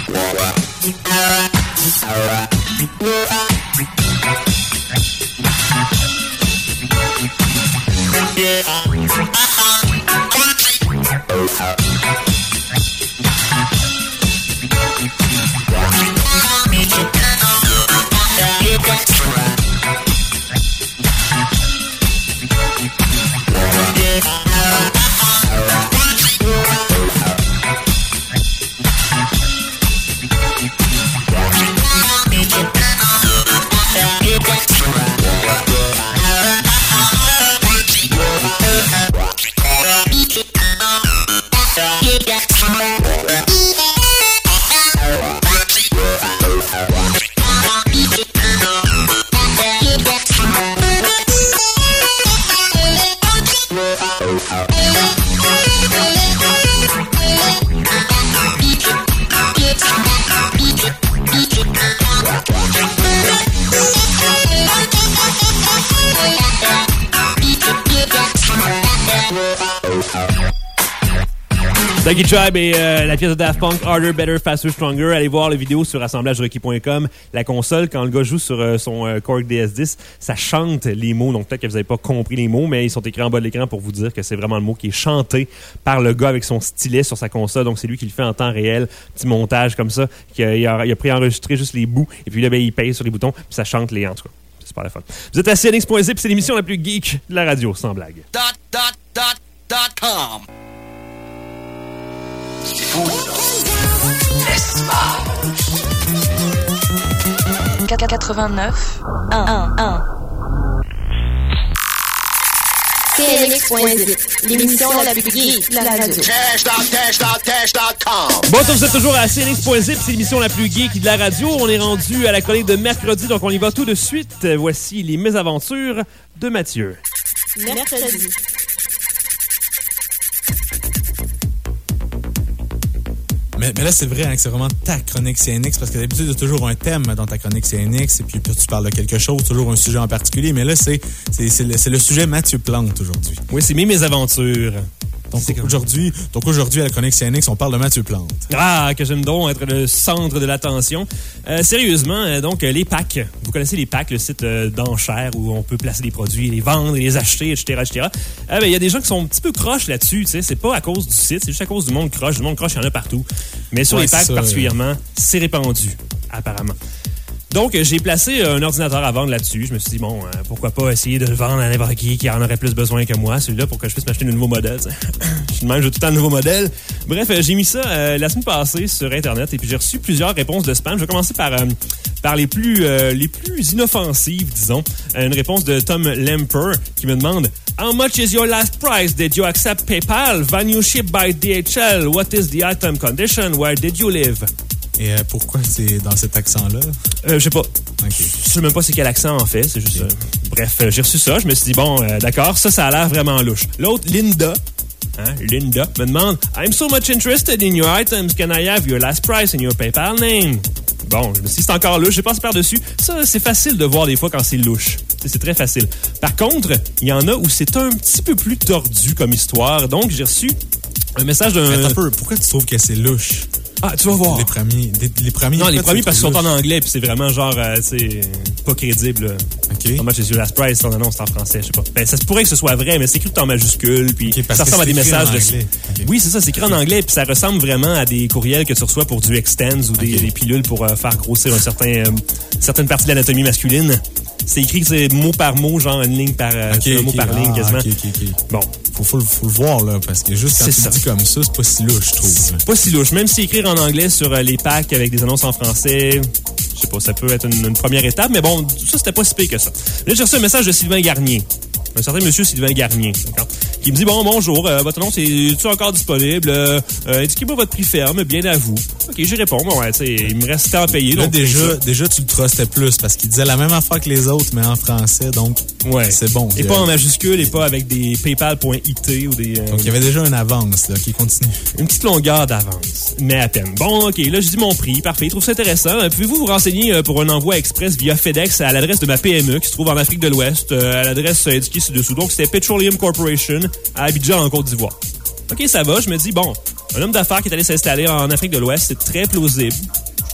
Lucky Tribe et euh, la pièce de Daft Punk, Harder, Better, Faster, Stronger. Allez voir la vidéo sur assemblage requis point com. La console, quand le gars joue sur euh, son euh, Korg D S dix, ça chante les mots. Donc peut-être que vous n'avez pas compris les mots, mais ils sont écrits en bas de l'écran pour vous dire que c'est vraiment le mot qui est chanté par le gars avec son stylet sur sa console. Donc c'est lui qui le fait en temps réel. Petit montage comme ça. Qui a, il, a, il a préenregistré juste les bouts. Et puis là, ben, il paye sur les boutons. Puis ça chante les en tout cas. C'est super la fun. Vous êtes à C N X point zip, c'est l'émission la plus geek de la radio, sans blague. Dot, dot, dot, dot com. quatre-vingt-neuf un un C N X point zip, l'émission la plus geek de la radio. Dash, dot, dash, dot, dash, dot com. Bon, vous êtes toujours à C N X point zip, c'est l'émission la plus geek de la radio. On est rendu à la chronique de mercredi, donc on y va tout de suite. Voici les mésaventures de Mathieu. Mercredi. Mais, mais là, c'est vrai hein, que c'est vraiment ta chronique C N X, parce que d'habitude, il y a toujours un thème dans ta chronique C N X, et puis, puis tu parles de quelque chose, toujours un sujet en particulier. Mais là, c'est, c'est, c'est, le, c'est le sujet Mathieu Plante aujourd'hui. Oui, c'est mes mésaventures. Donc aujourd'hui, donc aujourd'hui, à la chronique C N X, on parle de Mathieu Plante. Ah, que j'aime donc être le centre de l'attention. Euh, sérieusement, euh, donc, euh, les packs. Vous connaissez les packs, le site euh, d'enchères où on peut placer des produits, les vendre, les acheter, et cetera, et cetera. Euh, ben, il y a des gens qui sont un petit peu croches là-dessus, tu sais. C'est pas à cause du site, c'est juste à cause du monde croche. Du monde croche, il y en a partout. Mais sur Ouais, les packs ça, particulièrement, c'est répandu, apparemment. Donc, j'ai placé un ordinateur à vendre là-dessus. Je me suis dit, bon, euh, pourquoi pas essayer de le vendre à n'importe qui qui en aurait plus besoin que moi, celui-là, pour que je puisse m'acheter de nouveaux modèles. Je suis de même, je veux tout le temps de nouveaux modèles. Bref, euh, j'ai mis ça euh, la semaine passée sur Internet et puis j'ai reçu plusieurs réponses de spam. Je vais commencer par, euh, par les plus euh, les plus inoffensives, disons. Une réponse de Tom Lemper qui me demande « How much is your last price? Did you accept PayPal? When you ship by D H L? What is the item condition? Where did you live? » Et euh, pourquoi c'est dans cet accent-là? Euh, je sais pas. Okay. Je sais même pas c'est quel accent en fait. C'est juste. Okay. Euh, bref, euh, j'ai reçu ça. Je me suis dit, bon, euh, d'accord, ça, ça a l'air vraiment louche. L'autre, Linda. Hein, Linda me demande I'm so much interested in your items. Can I have your last price and your PayPal name? Bon, je me suis dit, c'est encore louche. Je passe par-dessus. Ça, c'est facile de voir des fois quand c'est louche. C'est, c'est très facile. Par contre, il y en a où c'est un petit peu plus tordu comme histoire. Donc, j'ai reçu un message d'un. Attends un peu. Pourquoi tu trouves que c'est louche? Ah, tu vas voir. Les premiers. Les, les premiers non, les premiers parce qu'ils sont en anglais, puis c'est vraiment genre, euh, c'est pas crédible. OK. How much is your last price? Non, non, c'est en français, je sais pas. Ben, ça se pourrait que ce soit vrai, mais c'est écrit tout en majuscule, puis okay, ça ressemble à des messages de. Okay. Oui, c'est ça, c'est écrit en anglais, puis ça ressemble vraiment à des courriels que tu reçois pour du Extends ou des, okay. des pilules pour euh, faire grossir un certain, euh, certaine partie de l'anatomie masculine. C'est écrit que c'est mot par mot, genre une ligne par, euh, okay, un mot okay. par ah, ligne quasiment. Okay, okay, okay. Bon. Faut, faut, faut le voir, là, parce que juste quand c'est tu ça. dis comme ça, c'est pas si louche, je trouve. C'est pas si louche. Même si écrire en anglais sur euh, les packs avec des annonces en français, je sais pas, ça peut être une, une première étape, mais bon, ça, c'était pas si pire que ça. Là, j'ai reçu un message de Sylvain Garnier. Un certain monsieur Sylvain Garnier, d'accord? Qui me dit, bon, bonjour, euh, votre annonce est-tu encore disponible? Euh, euh, indiquez-moi votre prix ferme, bien à vous. OK, j'y réponds. Bon, ouais, tu sais, il me reste temps à payer. Là, donc, déjà, déjà, tu le trustais plus parce qu'il disait la même affaire que les autres, mais en français, donc ouais. c'est bon. Et pas en majuscule et pas avec des paypal.it ou des... Euh, donc, il y avait déjà une avance, là, qui continue. Une petite longueur d'avance, mais à peine. Bon, OK, là, je dis mon prix. Parfait, je trouve ça intéressant. Euh, pouvez-vous vous renseigner pour un envoi express via FedEx à l'adresse de ma P M E qui se trouve en Afrique de l'Ouest, euh, à l'adresse indiquée ci-dessous. Donc, c'était Petroleum Corporation à Abidjan, en Côte d'Ivoire. OK, ça va. Je me dis, bon, un homme d'affaires qui est allé s'installer en Afrique de l'Ouest, c'est très plausible.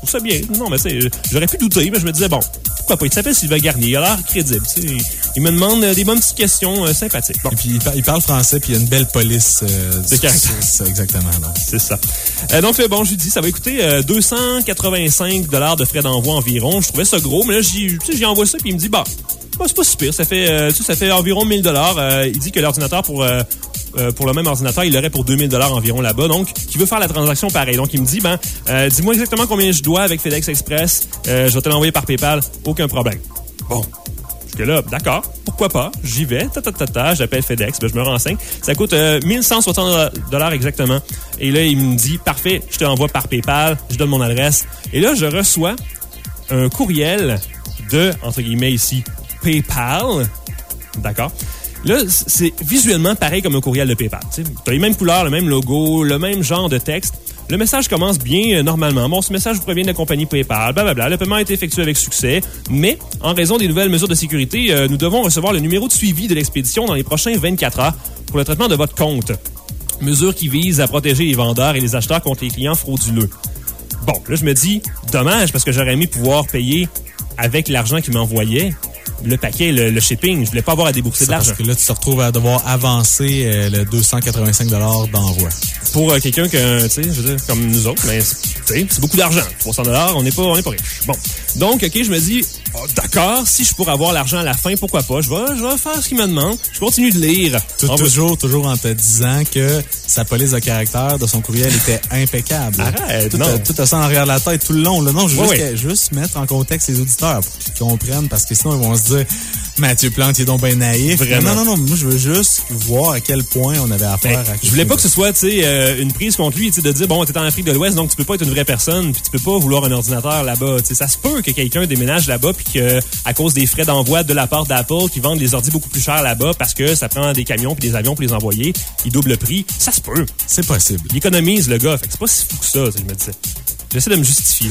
trouve ça bien. Non, mais c'est, j'aurais pu douter, mais je me disais, bon, pourquoi pas? Il s'appelle Sylvain Garnier, il a l'air crédible, tu sais. Il, il me demande des bonnes petites questions euh, sympathiques. Bon. Et puis, il, par- il parle français, puis il y a une belle police. Euh, De caractère. C'est ça, exactement. Donc. C'est ça. Euh, donc, euh, bon, je lui dis, ça va coûter euh, deux cent quatre-vingt-cinq dollars de frais d'envoi environ. Je trouvais ça gros, mais là, j'y, tu sais, j'y envoie ça, puis il me dit, bah, bah c'est pas si pire. Ça fait, euh, tu sais, ça fait environ mille dollars. Euh, il dit que l'ordinateur pour... Euh, Euh, pour le même ordinateur, il l'aurait pour deux mille dollars environ là-bas. Donc, qui veut faire la transaction pareil. Donc, il me dit, ben, euh, dis-moi exactement combien je dois avec FedEx Express. Euh, je vais te l'envoyer par PayPal. Aucun problème. Bon. Jusque là, d'accord. Pourquoi pas? J'y vais. Ta, ta, ta, ta. J'appelle FedEx. Ben, je me renseigne. Ça coûte euh, mille cent soixante dollars exactement. Et là, il me dit, parfait, je te l'envoie par PayPal. Je donne mon adresse. Et là, je reçois un courriel de, entre guillemets ici, PayPal. D'accord? Là, c'est visuellement pareil comme un courriel de PayPal. Tu as les mêmes couleurs, le même logo, le même genre de texte. Le message commence bien euh, normalement. Bon, ce message vous provient de la compagnie PayPal, blablabla. Le paiement a été effectué avec succès, mais en raison des nouvelles mesures de sécurité, euh, nous devons recevoir le numéro de suivi de l'expédition dans les prochains vingt-quatre heures pour le traitement de votre compte. Mesure qui vise à protéger les vendeurs et les acheteurs contre les clients frauduleux. Bon, là, je me dis, dommage, parce que j'aurais aimé pouvoir payer avec l'argent qu'il m'envoyait. Le paquet, le, le shipping, je voulais pas avoir à débourser de l'argent. Parce que là, tu te retrouves à devoir avancer euh, le deux cent quatre-vingt-cinq dollars d'envoi. Pour euh, quelqu'un que, tu sais, je veux dire, comme nous autres, mais tu sais, c'est beaucoup d'argent. trois cents dollars, on n'est pas, on n'est pas riche. Bon. Donc, OK, je me dis, oh, d'accord, si je pourrais avoir l'argent à la fin, pourquoi pas? Je vais, je vais faire ce qu'il me demande. Je continue de lire. Tout, On toujours, va... toujours en te disant que sa police de caractère de son courriel était impeccable. Arrête, tout non. A, tout a ça en arrière de la tête tout le long. Là. Non, je veux ouais, juste, ouais. juste mettre en contexte les auditeurs pour qu'ils comprennent, parce que sinon, ils vont se dire, Mathieu Plante, il est donc bien naïf. Vraiment. Non, non, non, moi, je veux juste voir à quel point on avait affaire ben, à... Je voulais pas que ce soit, tu sais, euh, une prise contre lui, tu sais, de dire, bon, t'es en Afrique de l'Ouest, donc tu peux pas être une vraie personne, puis tu peux pas vouloir un ordinateur là-bas. Tu sais, ça se peut que quelqu'un déménage là-bas, puis que à cause des frais d'envoi de la part d'Apple, qui vendent des ordi beaucoup plus chers là-bas, parce que ça prend des camions puis des avions pour les envoyer, ils doublent le prix. Ça se peut. C'est possible. Il économise, le gars. Fait que c'est pas si fou que ça, je me disais. J'essaie de me justifier.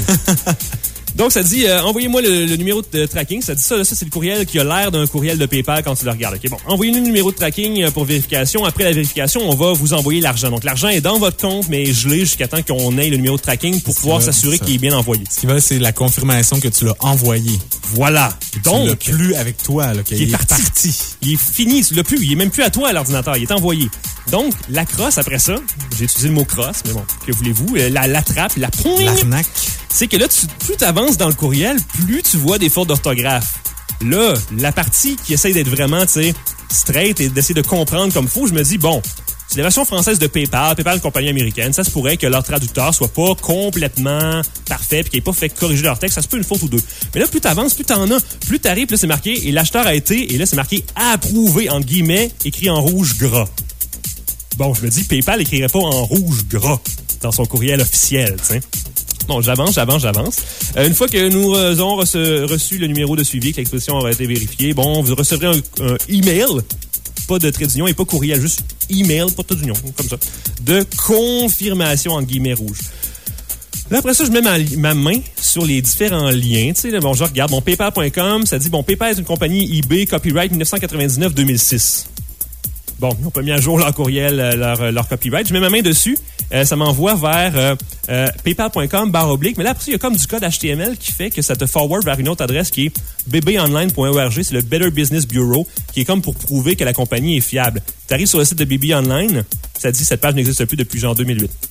Donc, ça dit, euh, envoyez-moi le, le numéro de tracking. Ça dit ça, là, ça, c'est le courriel qui a l'air d'un courriel de PayPal quand tu le regardes. OK, bon. Envoyez-nous le numéro de tracking pour vérification. Après la vérification, on va vous envoyer l'argent. Donc, l'argent est dans votre compte, mais gelé jusqu'à temps qu'on ait le numéro de tracking pour pouvoir s'assurer qu'il est bien envoyé. Ce qui va, c'est la confirmation que tu l'as envoyé. Voilà. Donc, tu l'as plus avec toi, là, qu'il il est est parti. parti. Il est fini, tu l'as plus. Il est même plus à toi à l'ordinateur. Il est envoyé. Donc, la crosse après ça, j'ai utilisé le mot crosse, mais bon, que voulez-vous? La, la trappe, la poigne. L'arnaque. C'est que là, tu, plus tu avances dans le courriel, plus tu vois des fautes d'orthographe. Là, la partie qui essaye d'être vraiment, tu sais, straight et d'essayer de comprendre comme faut, je me dis, bon, c'est la version française de PayPal, PayPal, une compagnie américaine, ça se pourrait que leur traducteur soit pas complètement parfait puis qu'il n'ait pas fait corriger leur texte, ça se peut une faute ou deux. Mais là, plus tu avances, plus tu en as, plus tu arrives, là, c'est marqué, et l'acheteur a été, et là, c'est marqué approuvé, entre guillemets, écrit en rouge gras. Bon, je me dis, PayPal n'écrirait pas en rouge gras dans son courriel officiel, tu sais. Bon, j'avance, j'avance, j'avance. Euh, une fois que nous euh, aurons reçu, reçu le numéro de suivi, que l'exposition aura été vérifiée, bon, vous recevrez un, un email, pas de trait d'union et pas courriel, juste email, pas de trait d'union, comme ça, de confirmation en guillemets rouges. Là, après ça, je mets ma, ma main sur les différents liens. Tu sais, bon, je regarde, bon, PayPal point com, ça dit, bon, PayPal est une compagnie eBay, copyright dix-neuf cent quatre-vingt-dix-neuf deux mille six. Bon, ils n'ont pas mis à jour leur courriel, leur, leur copyright. Je mets ma main dessus. Euh, ça m'envoie vers euh, euh, paypal point com barre oblique. Mais là, après ça, il y a comme du code H T M L qui fait que ça te forward vers une autre adresse qui est b b online point org. C'est le Better Business Bureau, qui est comme pour prouver que la compagnie est fiable. Tu arrives sur le site de B B Online, ça dit cette page n'existe plus depuis genre deux mille huit.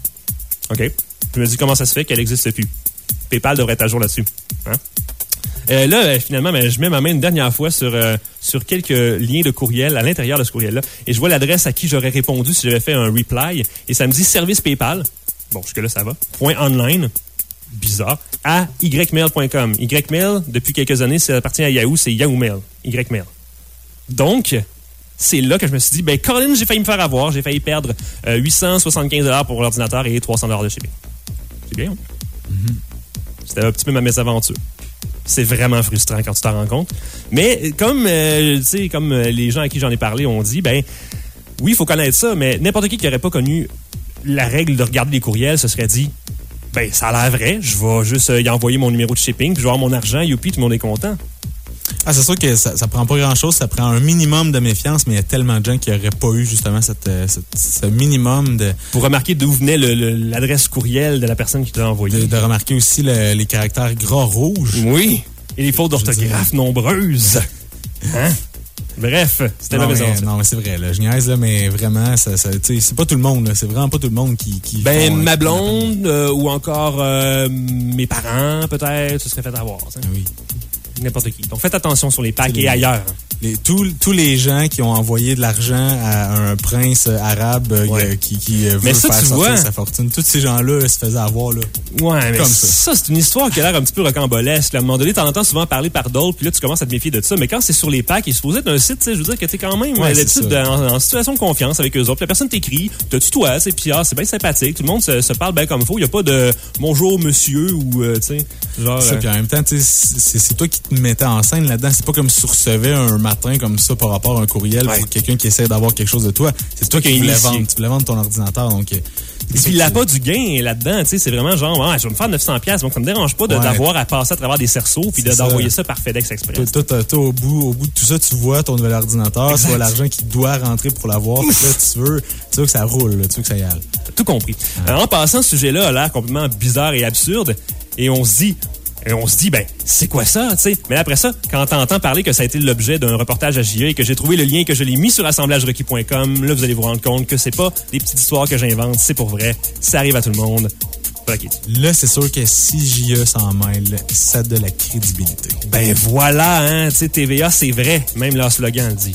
OK. Je me dis comment ça se fait qu'elle n'existe plus. PayPal devrait être à jour là-dessus. Hein? Euh, là, euh, finalement, ben, je mets ma main une dernière fois sur, euh, sur quelques liens de courriel à l'intérieur de ce courriel-là et je vois l'adresse à qui j'aurais répondu si j'avais fait un reply et ça me dit service PayPal. Bon, jusque-là, ça va. Point online. Bizarre. À ymail point com. Ymail, depuis quelques années, ça appartient à Yahoo, c'est Yahoo Mail. Ymail. Donc, c'est là que je me suis dit, ben, Colin, j'ai failli me faire avoir. J'ai failli perdre euh, huit cent soixante-quinze dollars pour l'ordinateur et trois cents dollars de shipping. C'est bien, hein? Mm-hmm. C'était un petit peu ma mésaventure. C'est vraiment frustrant quand tu t'en rends compte. Mais comme, euh, tu sais, comme les gens à qui j'en ai parlé ont dit, ben, oui, il faut connaître ça, mais n'importe qui qui n'aurait pas connu la règle de regarder les courriels se serait dit, ben, ça a l'air vrai, je vais juste euh, y envoyer mon numéro de shipping, puis je vais avoir mon argent, youpi, tout le monde est content. Ah, c'est sûr que ça, ça prend pas grand-chose, ça prend un minimum de méfiance, mais il y a tellement de gens qui n'auraient pas eu justement cette, cette, ce minimum de... Pour remarquer d'où venait le, le, l'adresse courriel de la personne qui te l'a envoyé. De, de remarquer aussi le, les caractères gras rouges. Oui, et les fautes d'orthographe nombreuses. Hein? Bref, c'était non, la maison. mais, non, mais c'est vrai, là, je niaise, là, mais vraiment, ça, ça, c'est pas tout le monde, là, c'est vraiment pas tout le monde qui... qui ben, font, ma euh, blonde euh, ou encore euh, mes parents, peut-être, se serait fait avoir. T'sais. Oui. N'importe qui. Donc, faites attention sur les packs les, et ailleurs. Les, tous, tous les gens qui ont envoyé de l'argent à un prince arabe euh, Ouais. qui, qui veut mais ça, faire tu sortir vois, sa fortune, tous ces gens-là se faisaient avoir, là. Ouais, mais Comme ça, ça. ça c'est une histoire qui a l'air un petit peu rocambolesque. À un moment donné, t'en entends souvent parler par d'autres, puis là, tu commences à te méfier de ça. Mais quand c'est sur les packs, il se supposé être un site, tu sais, je veux dire que t'es quand même Ouais, d'habitude c'est en, en situation de confiance avec eux autres. Puis la personne t'écrit, te tutoie, tu sais, puis ah, c'est bien sympathique. Tout le monde se, se parle bien comme il faut. Il n'y a pas de bonjour monsieur ou, euh, tu sais, genre. Ça, euh, puis en même temps, tu sais, c'est, c'est toi qui te mettais en scène là-dedans. C'est pas comme si tu recevais un matin comme ça par rapport à un courriel Ouais. pour quelqu'un qui essaie d'avoir quelque chose de toi. C'est toi qui qui a voulais initié. vendre. Tu voulais vendre ton ordinateur, donc... euh, Et puis, il n'a pas du gain là-dedans, tu sais, c'est vraiment genre, ah, je vais me faire neuf cents piastres, donc ça me dérange pas de, Ouais. d'avoir à passer à travers des cerceaux puis de, C'est ça. d'envoyer ça par FedEx Express. Toi, toi, toi, toi, au bout, au bout de tout ça, tu vois ton nouvel ordinateur, tu vois l'argent qui doit rentrer pour l'avoir. Fait que là, tu veux, tu veux que ça roule, là, tu veux que ça y aille. Tout compris. Alors, en passant, ce sujet-là a l'air complètement bizarre et absurde, et on se dit, et on se dit, ben, c'est quoi ça, tu sais? Mais après ça, quand t'entends parler que ça a été l'objet d'un reportage à J A et que j'ai trouvé le lien et que je l'ai mis sur assemblage requis point com, là, vous allez vous rendre compte que c'est pas des petites histoires que j'invente, c'est pour vrai, ça arrive à tout le monde. Voilà qui est dit. Là, c'est sûr que si J A s'en mêle, ça a de la crédibilité. Ben voilà, hein, tu sais, T V A, c'est vrai, même leur slogan le dit.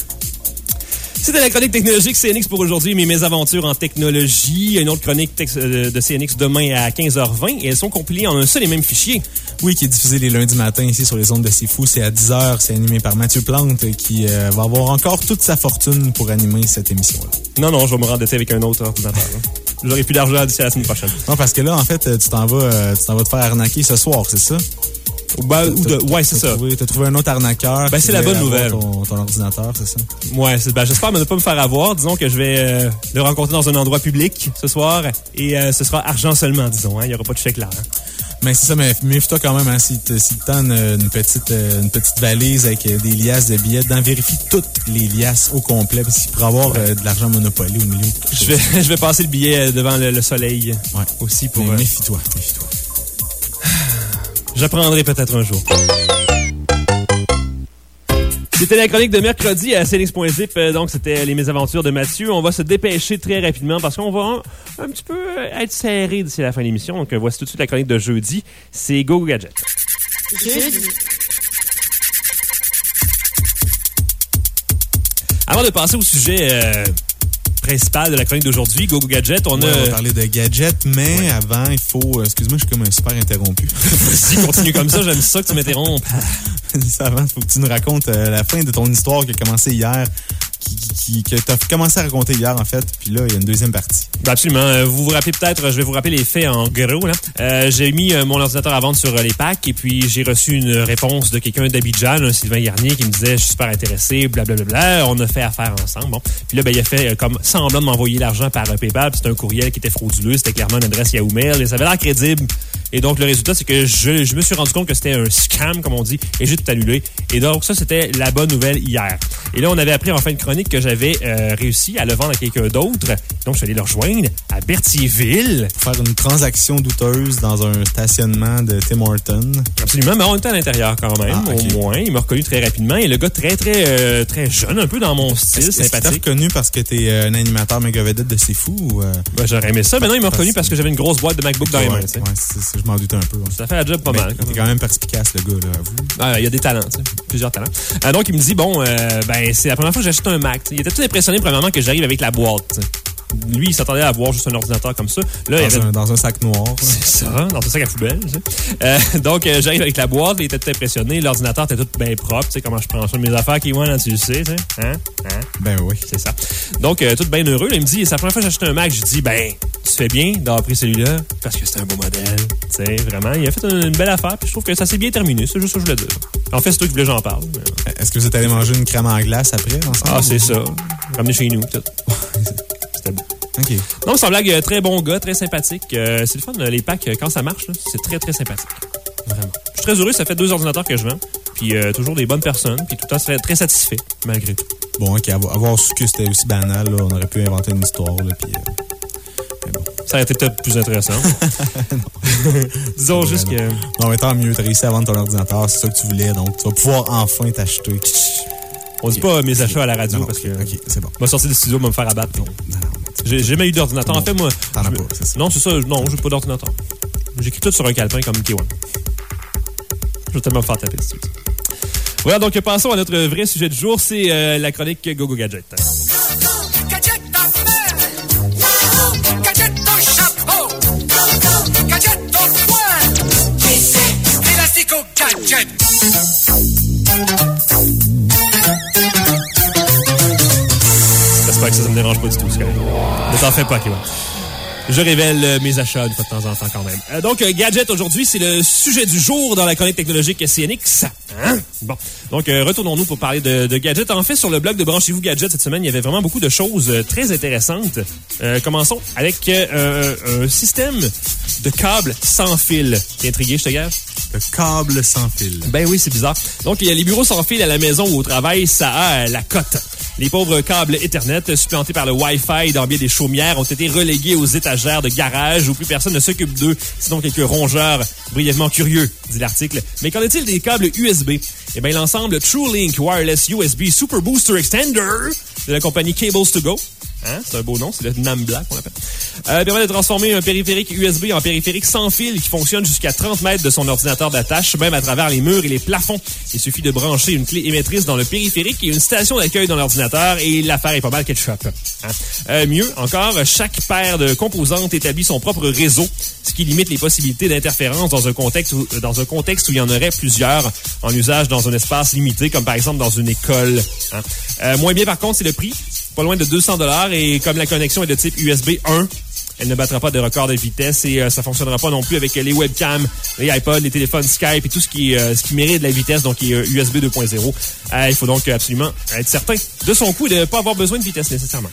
C'était la chronique technologique C N X pour aujourd'hui, mes mésaventures en technologie. Une autre chronique tex- euh, de C N X demain à quinze heures vingt et elles sont compilées en un seul et même fichier. Oui, qui est diffusé les lundis matins ici sur les ondes de C'est Fou. C'est à dix heures. C'est animé par Mathieu Plante qui euh, va avoir encore toute sa fortune pour animer cette émission-là. Non, non, je vais me rendetter avec un autre ordinateur. Hein. J'aurai plus d'argent d'ici à la semaine prochaine. Non, parce que là, en fait, tu t'en vas, euh, tu t'en vas te faire arnaquer ce soir, c'est ça? Ben, ou de, ouais, c'est T'as ça. trouvé, t'as trouvé un autre arnaqueur. Ben, qui c'est la voulait bonne avoir nouvelle. Ton, ton ordinateur, c'est ça? Ouais, c'est, ben, j'espère ne pas me faire avoir. Disons que je vais euh, le rencontrer dans un endroit public ce soir et euh, ce sera argent seulement, disons. Hein. Il n'y aura pas de chèque là. Hein. Mais c'est ça, mais méfie-toi quand même, hein, si tu si t'as une, une, petite, euh, une petite valise avec euh, des liasses de billets, d'en vérifie toutes les liasses au complet, parce qu'il pourrait avoir euh, de l'argent monopolé au milieu. Je vais, je vais passer le billet devant le, le soleil Ouais. aussi pour... Mais euh, méfie-toi, méfie-toi. J'apprendrai peut-être un jour. C'était la chronique de mercredi à C N X point zip, euh, donc c'était les mésaventures de Mathieu. On va se dépêcher très rapidement parce qu'on va un, un petit peu être serré d'ici la fin de l'émission. Donc euh, voici tout de suite la chronique de jeudi. C'est Go Go Gadget. Jeudi. Avant de passer au sujet euh, principal de la chronique d'aujourd'hui, Go Go Gadget, on Ouais, on va a... parler de gadgets, mais ouais. avant, il faut... euh, excuse-moi, je suis comme un super interrompu. Si continue comme ça, j'aime ça que tu m'interrompes. Avant, il faut que tu nous racontes euh, la fin de ton histoire qui a commencé hier, qui, qui, qui, que tu as commencé à raconter hier, en fait, puis là, il y a une deuxième partie. Ben absolument. Euh, Vous vous rappelez peut-être, je vais vous rappeler les faits en gros. Là. Euh, j'ai mis euh, mon ordinateur à vendre sur euh, les packs et puis j'ai reçu une réponse de quelqu'un d'Abidjan, un Sylvain Garnier, qui me disait « Je suis super intéressé, blablabla. » On a fait affaire ensemble. Bon. Puis là, ben, il a fait euh, comme semblant de m'envoyer l'argent par euh, PayPal. Puis c'était un courriel qui était frauduleux. C'était clairement une adresse Yahoo Mail et ça avait l'air crédible. Et donc, le résultat, c'est que je, je me suis rendu compte que c'était un scam, comme on dit, et j'ai tout annulé. Et donc, ça, c'était la bonne nouvelle hier. Et là, on avait appris en fin de chronique que j'avais euh, réussi à le vendre à quelqu'un d'autre. Donc, je suis allé le rejoindre à Berthierville. Pour faire une transaction douteuse dans un stationnement de Tim Hortons. Absolument, mais on était à l'intérieur quand même, Ah, okay. au moins. Il m'a reconnu très rapidement. Et le gars, très, très, euh, très jeune, un peu dans mon style, Est-ce, est-ce que t'as sympathique. reconnu parce que t'es euh, un animateur méga vedette de C'est Fou ou... Euh... Ben, j'aurais aimé ça. Maintenant, il m'a reconnu parce que j'avais une grosse boîte de MacBook dans les mains. Ouais, tu sais. ouais, c'est, c'est, je m'en doutais un peu. Ouais. Ça fait la job pas Ben, mal. il était quand même perspicace, le gars, là, avoue. Ah, il y a des talents, tu sais. Plusieurs talents. Euh, donc, il me dit, bon, euh, ben, c'est la première fois que j'achète un Mac. Tu sais. Il était tout impressionné, premièrement, que j'arrive avec la boîte. Tu sais. Lui, il s'attendait à avoir juste un ordinateur comme ça. Là, Dans, il avait... un, dans un sac noir. C'est ça, dans un sac à poubelle. Tu sais. euh, donc, euh, j'arrive avec la boîte, il était tout impressionné. L'ordinateur était tout bien propre. Tu sais, comment je prends ça de mes affaires, qui là, tu le sais, tu sais. Hein? Hein? Ben oui. C'est ça. Donc, euh, tout bien heureux. Là, il me dit, c'est la première fois que j'achète un Mac. Je dis, ben, tu fais bien d'avoir pris celui-là parce que c'est un beau modèle. Tu sais, vraiment. Il a fait une, une belle affaire. Puis je trouve que ça s'est bien terminé. C'est juste ça que je voulais dire. En fait, c'est toi qui voulais que j'en parle. Mais... Est-ce que vous êtes allé manger une crème en glace après, ensemble? Ah, c'est ça. Ramener chez nous. Tout. C'était beau. OK. Non, sans blague, très bon gars, très sympathique. Euh, c'est le fun, les packs, quand ça marche, là, c'est très, très sympathique. Vraiment. Je suis très heureux, ça fait deux ordinateurs que je vends. puis euh, toujours des bonnes personnes, puis tout le temps très, très satisfait, malgré tout. Bon, OK, avoir, avoir su que c'était aussi banal, là, on aurait pu inventer une histoire, là, puis... Euh, mais bon. Ça aurait été peut-être plus intéressant. Disons juste que... Non, mais tant mieux, t'as réussi à vendre ton ordinateur, c'est ça que tu voulais, donc tu vas pouvoir enfin t'acheter. On dit pas mes achats à la radio, non, parce que... OK, c'est bon. Je vais sortir du studio, je vais me faire abattre. Non, non, non. J'ai jamais eu d'ordinateur. Non, en fait, moi... T'en as je- pas, c'est ça. Non, c'est ça. Non, j'ai pas d'ordinateur. J'écris tout sur un calepin comme K un. Je vais tellement me faire taper dessus. Voilà, donc passons à notre vrai sujet du jour. C'est euh, la chronique Go Go Gadget. Gadget d'affaires. Gadget au chapeau. Gadget au poing. Élastico gadget. J'espère que ça, ça me dérange pas du tout, c'est correct. Ne t'en fais pas, K un. Je révèle euh, mes achats une fois de temps en temps quand même. Euh, donc, euh, Gadget aujourd'hui, c'est le sujet du jour dans la chronique technologique C N X. Hein? Bon. Donc, euh, retournons-nous pour parler de, de Gadget. En fait, sur le blog de Branchez-vous Gadget cette semaine, il y avait vraiment beaucoup de choses euh, très intéressantes. Euh, commençons avec euh, un système de câbles sans fil. T'es intrigué, je te gage? Le câble sans fil. Ben oui, c'est bizarre. Donc, il y a les bureaux sans fil à la maison ou au travail, ça a euh, la cote. Les pauvres câbles Ethernet, supplantés par le Wi-Fi dans bien des chaumières, ont été relégués aux étagères de garage où plus personne ne s'occupe d'eux, sinon quelques rongeurs brièvement curieux, dit l'article. Mais qu'en est-il des câbles U S B? Eh bien, l'ensemble TrueLink Wireless U S B Super Booster Extender de la compagnie Cables to Go, hein, c'est un beau nom, c'est le NAMBLA qu'on appelle, euh, permet de transformer un périphérique U S B en périphérique sans fil qui fonctionne jusqu'à trente mètres de son ordinateur d'attache, même à travers les murs et les plafonds. Il suffit de brancher une clé émettrice dans le périphérique et une station d'accueil dans l'ordinateur et l'affaire est pas mal ketchup. Hein. Euh, mieux encore, chaque paire de composantes établit son propre réseau, ce qui limite les possibilités d'interférence dans un contexte où, dans un contexte où il y en aurait plusieurs en usage dans un espace limité, comme par exemple dans une école. Hein. Euh, moins bien par contre, c'est le prix, pas loin de deux cents dollars et comme la connexion est de type U S B un, elle ne battra pas de record de vitesse et euh, ça fonctionnera pas non plus avec les webcams, les iPods, les téléphones Skype et tout ce qui, euh, ce qui mérite de la vitesse, donc qui est euh, U S B deux point zéro. Euh, il faut donc absolument être certain de son coup et de ne pas avoir besoin de vitesse nécessairement.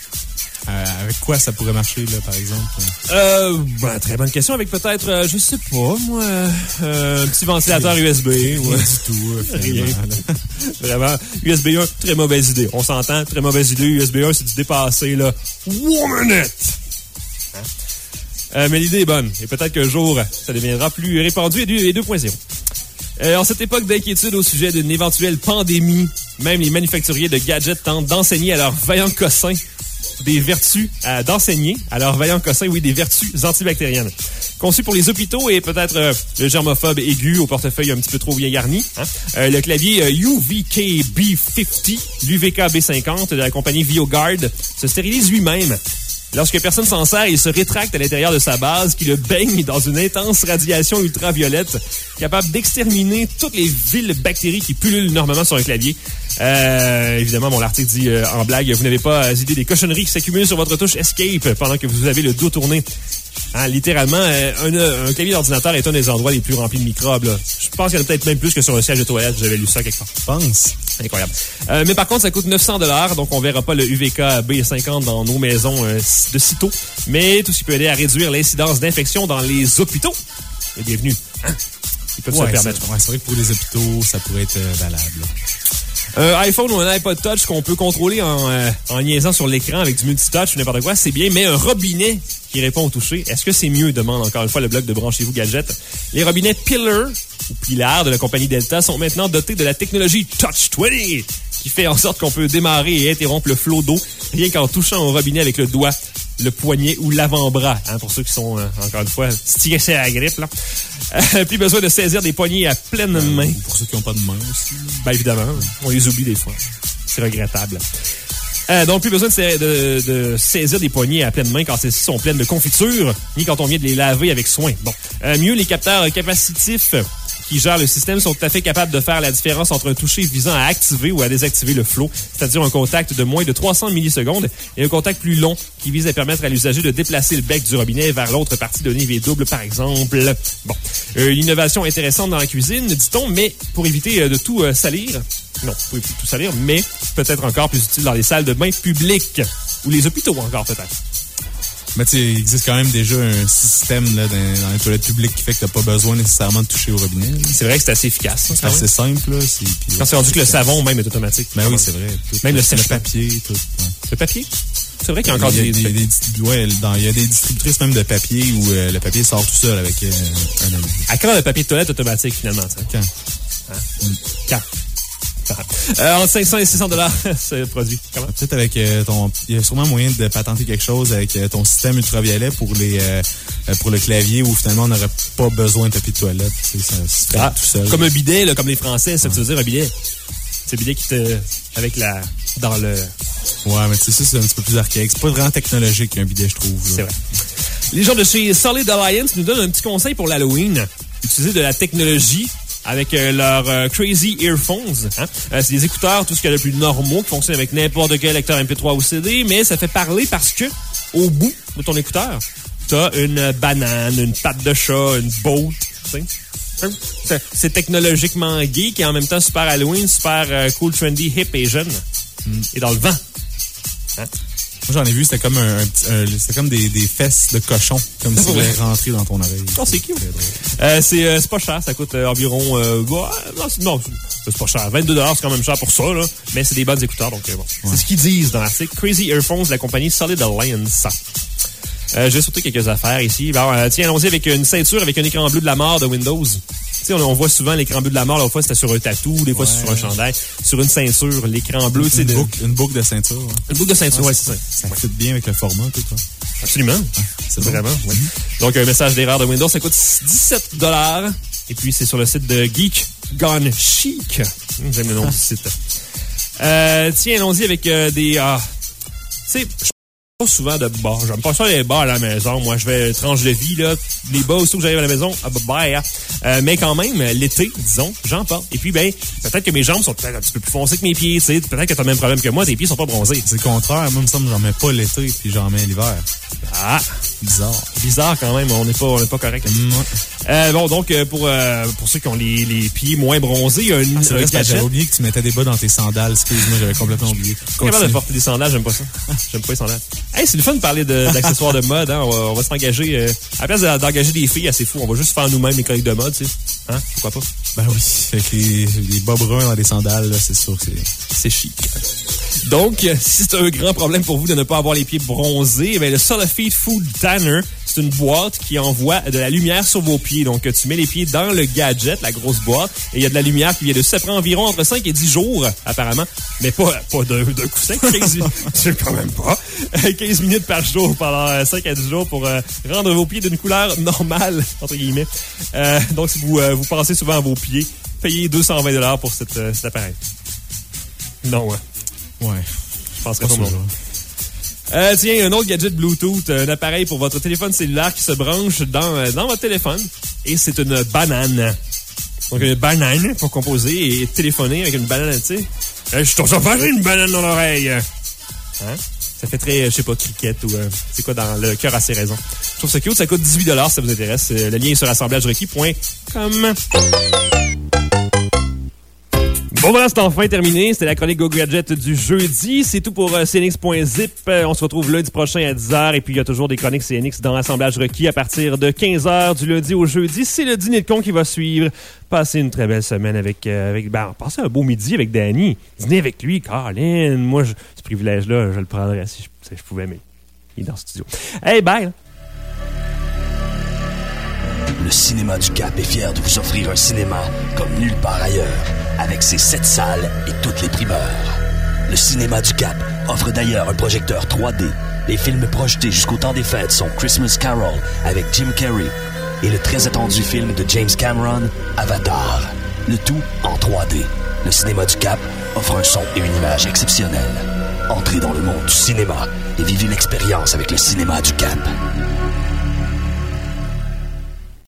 Euh, avec quoi ça pourrait marcher, là, par exemple? Euh, ben, très bonne question. Avec peut-être, euh, je sais pas, moi, euh, un petit ventilateur U S B. Ouais. Rien du tout. Euh, Rien. là. Vraiment, U S B un, très mauvaise idée. On s'entend, très mauvaise idée. U S B un, c'est du dépassé, là. One minute! Hein? Euh, mais l'idée est bonne. Et peut-être qu'un jour, ça deviendra plus répandu et deux point zéro. Euh, en cette époque d'inquiétude au sujet d'une éventuelle pandémie, même les manufacturiers de gadgets tentent d'enseigner à leurs vaillants cossins des vertus, euh, d'enseigner à leurs vaillants cossins, oui, des vertus antibactériennes. Conçu pour les hôpitaux et peut-être euh, le germophobe aigu au portefeuille un petit peu trop bien garni, hein, euh, le clavier euh, U V K B cinquante, l'U V K B cinquante de la compagnie VioGuard se stérilise lui-même. Lorsque personne s'en sert, il se rétracte à l'intérieur de sa base qui le baigne dans une intense radiation ultraviolette capable d'exterminer toutes les viles bactéries qui pullulent normalement sur un clavier. Euh, évidemment, bon, l'article dit euh, en blague, vous n'avez pas idée des cochonneries qui s'accumulent sur votre touche Escape pendant que vous avez le dos tourné. Hein, littéralement, euh, un, un clavier d'ordinateur est un des endroits les plus remplis de microbes. Là. Je pense qu'il y en a peut-être même plus que sur un siège de toilette. J'avais lu ça quelque part. Je pense. Incroyable. Euh, mais par contre, ça coûte neuf cents dollars, donc on verra pas le U V K B cinquante dans nos maisons euh, de sitôt. Mais tout ce qui peut aider à réduire l'incidence d'infection dans les hôpitaux. Et bienvenue. Hein? Ils peuvent Ouais, se le permettre. c'est, ouais, c'est vrai que pour les hôpitaux, ça pourrait être euh, valable. Un iPhone ou un iPod Touch qu'on peut contrôler en, euh, en niaisant sur l'écran avec du multitouch ou n'importe quoi, c'est bien, mais un robinet qui répond au toucher, est-ce que c'est mieux, demande encore une fois le blog de Branchez-vous Gadget. Les robinets Pillar, ou Pilar de la compagnie Delta, sont maintenant dotés de la technologie Touch vingt, qui fait en sorte qu'on peut démarrer et interrompre le flot d'eau rien qu'en touchant au robinet avec le doigt, le poignet ou l'avant-bras, hein, pour ceux qui sont, euh, encore une fois, stressés à la grippe. Là. Euh, plus besoin de saisir des poignées à pleine main. Pour ceux qui n'ont pas de main aussi. Ben évidemment, on les oublie des fois. C'est regrettable. Euh, donc, plus besoin de, sa- de, de saisir des poignées à pleine main quand celles-ci sont pleines de confiture, ni quand on vient de les laver avec soin. Bon, euh, mieux, les capteurs capacitifs qui gèrent le système sont tout à fait capables de faire la différence entre un toucher visant à activer ou à désactiver le flow, c'est-à-dire un contact de moins de trois cents millisecondes et un contact plus long qui vise à permettre à l'usager de déplacer le bec du robinet vers l'autre partie d'un évier double, par exemple. Bon, euh, une innovation intéressante dans la cuisine, dit-on, mais pour éviter euh, de tout euh, salir, non, pour éviter de tout salir, mais peut-être encore plus utile dans les salles de bain publiques ou les hôpitaux encore peut-être. Mais tu sais, il existe quand même déjà un système là, dans, dans les toilettes publiques qui fait que t'as pas besoin nécessairement de toucher au robinet. Là. C'est vrai que c'est assez efficace. C'est assez simple. Là. C'est, puis, quand c'est rendu que le savon même est automatique. Ben oui, c'est vrai. Tout, même tout, le sèche le papier, tout. Ouais. Le papier? C'est vrai qu'il y a encore il y a des... des, des, des ouais, dans, il y a des distributrices même de papier où euh, le papier sort tout seul avec euh, un ami. À quand le papier de toilette automatique, finalement? Ça? Quand? Hein? Mm. Quand? Euh, entre cinq cents et six cents dollars, ce produit. Comment? Peut-être avec euh, ton... Il y a sûrement moyen de patenter quelque chose avec euh, ton système ultraviolet pour les euh, pour le clavier où finalement on n'aurait pas besoin de papier de toilette. Ça se fait Ah, tout seul. Comme un bidet, là, comme les Français, ça, ouais. Tu veux dire un bidet? C'est un bidet qui te... Avec la... Dans le... Ouais, mais tu sais, ça, c'est un petit peu plus archaïque. C'est pas vraiment technologique, un bidet, je trouve. Là. C'est vrai. Les gens de chez Solid Alliance nous donnent un petit conseil pour l'Halloween. Utiliser de la technologie avec euh, leurs euh, Crazy Earphones. Hein? Euh, c'est des écouteurs, tout ce qu'il y a de plus normaux, qui fonctionnent avec n'importe quel lecteur M P trois ou C D, mais ça fait parler parce que, au bout de ton écouteur, t'as une banane, une patte de chat, une boat, tu sais. C'est, c'est technologiquement geek et en même temps super Halloween, super euh, cool, trendy, hip et jeune. Mm. Et dans le vent. Hein? Moi, j'en ai vu, c'était comme un, un, un c'était comme des, des fesses de cochon, comme si ça allait rentrer dans ton oreille. Oh, c'est cute. Euh, c'est, euh, c'est pas cher, ça coûte euh, environ... Euh, bah, non, c'est, non, c'est pas cher. vingt-deux dollars, c'est quand même cher pour ça, là. Mais c'est des bonnes écouteurs, donc euh, bon. Ouais. C'est ce qu'ils disent dans l'article. Crazy Earphones de la compagnie Solid Alliance. Euh, je vais sauter quelques affaires ici. Bon, euh, tiens, allons-y avec une ceinture avec un écran bleu de la mort de Windows. Tu sais, on, on voit souvent l'écran bleu de la mort. L'autre fois, c'était sur un tatou. Des fois, ouais. C'est sur un chandail. Sur une ceinture, l'écran bleu, tu sais. Une, de... boucle, une boucle de ceinture. Ouais. Une boucle de ceinture, ouais, ouais c'est ça. Ça fit bien avec le format, tout ça. Absolument. Ouais, c'est vraiment, bon. Ouais. Mm-hmm. Donc, un message d'erreur de Windows, ça coûte dix-sept dollars. Et puis, c'est sur le site de Geek Gone Chic. J'aime le nom du site. Euh, tiens, allons-y avec euh, des... Ah, tu sais... Pas souvent de bas. J'aime pas ça les bas à la maison. Moi, je vais tranche de vie, là. Les bas, aussitôt que j'arrive à la maison, ah, bah, bah, euh, mais quand même, l'été, disons, j'en porte. Et puis, ben, peut-être que mes jambes sont peut-être un petit peu plus foncées que mes pieds, tu sais. Peut-être que t'as le même problème que moi, tes pieds sont pas bronzés. C'est le contraire. Moi, il me semble que j'en mets pas l'été, puis j'en mets l'hiver. Ah! Bizarre. Bizarre quand même. On n'est pas, on n'est pas correct. Mmh. Euh, bon, donc, pour, euh, pour ceux qui ont les, les pieds moins bronzés, il y a une, ah, c'est vrai un que j'avais oublié que tu mettais des bas dans tes sandales. Excuse-moi, j'avais complètement oublié. Je suis capable de porter des sandales, j'aime pas ça. J'aime pas les sandales. Hey, c'est le fun de parler de, d'accessoires de mode, hein. On va, on va s'engager, euh, à la place d'engager des filles, assez fou. On va juste faire nous-mêmes les collègues de mode, tu sais. Hein? Pourquoi pas? Ben oui. Avec les, les bas bruns dans des sandales, là, c'est sûr que c'est, c'est chic. Donc, si c'est un grand problème pour vous de ne pas avoir les pieds bronzés, ben, le Solafeed Food Tanner, c'est une boîte qui envoie de la lumière sur vos pieds. Donc, tu mets les pieds dans le gadget, la grosse boîte, et il y a de la lumière qui vient dessus. Ça prend environ entre cinq et dix jours, apparemment. Mais pas, pas d'un, d'un coup sec. quinze, c'est quand même pas. quinze minutes par jour pendant cinq à dix jours pour euh, rendre vos pieds d'une couleur normale, entre guillemets. Euh, donc, si vous, euh, vous pensez souvent à vos pieds, payez deux cent vingt dollars pour cette, euh, cet appareil. Non, ouais. Ouais. Je penserais pas non. Euh, tiens, un autre gadget Bluetooth, un appareil pour votre téléphone cellulaire qui se branche dans, dans votre téléphone. Et c'est une banane. Donc, une banane pour composer et téléphoner avec une banane, tu sais. Euh, je t'en pas une banane dans l'oreille. Hein? Ça fait très, je sais pas, cricket ou euh, c'est quoi dans le cœur à ses raisons. Je trouve ça cute. Ça coûte dix-huit dollars si ça vous intéresse. Le lien est sur assemblages requis point com. Bon, voilà, c'est enfin terminé. C'était la chronique Go Gadget du jeudi. C'est tout pour euh, C N X point zip. Euh, on se retrouve lundi prochain à dix heures. Et puis, il y a toujours des chroniques C N X dans l'assemblage requis à partir de quinze heures du lundi au jeudi. C'est le dîner de con qui va suivre. Passez une très belle semaine avec... Euh, avec ben, passez un beau midi avec Danny. Dîner avec lui, Colin. Moi, je, ce privilège-là, je le prendrais si je, si je pouvais, mais il est dans le studio. Hey, bye! Le Cinéma du Cap est fier de vous offrir un cinéma comme nulle part ailleurs, avec ses sept salles et toutes les primeurs. Le Cinéma du Cap offre d'ailleurs un projecteur trois D. Les films projetés jusqu'au temps des fêtes sont Christmas Carol avec Jim Carrey et le très attendu film de James Cameron, Avatar. Le tout en trois D. Le Cinéma du Cap offre un son et une image exceptionnels. Entrez dans le monde du cinéma et vivez l'expérience avec le Cinéma du Cap.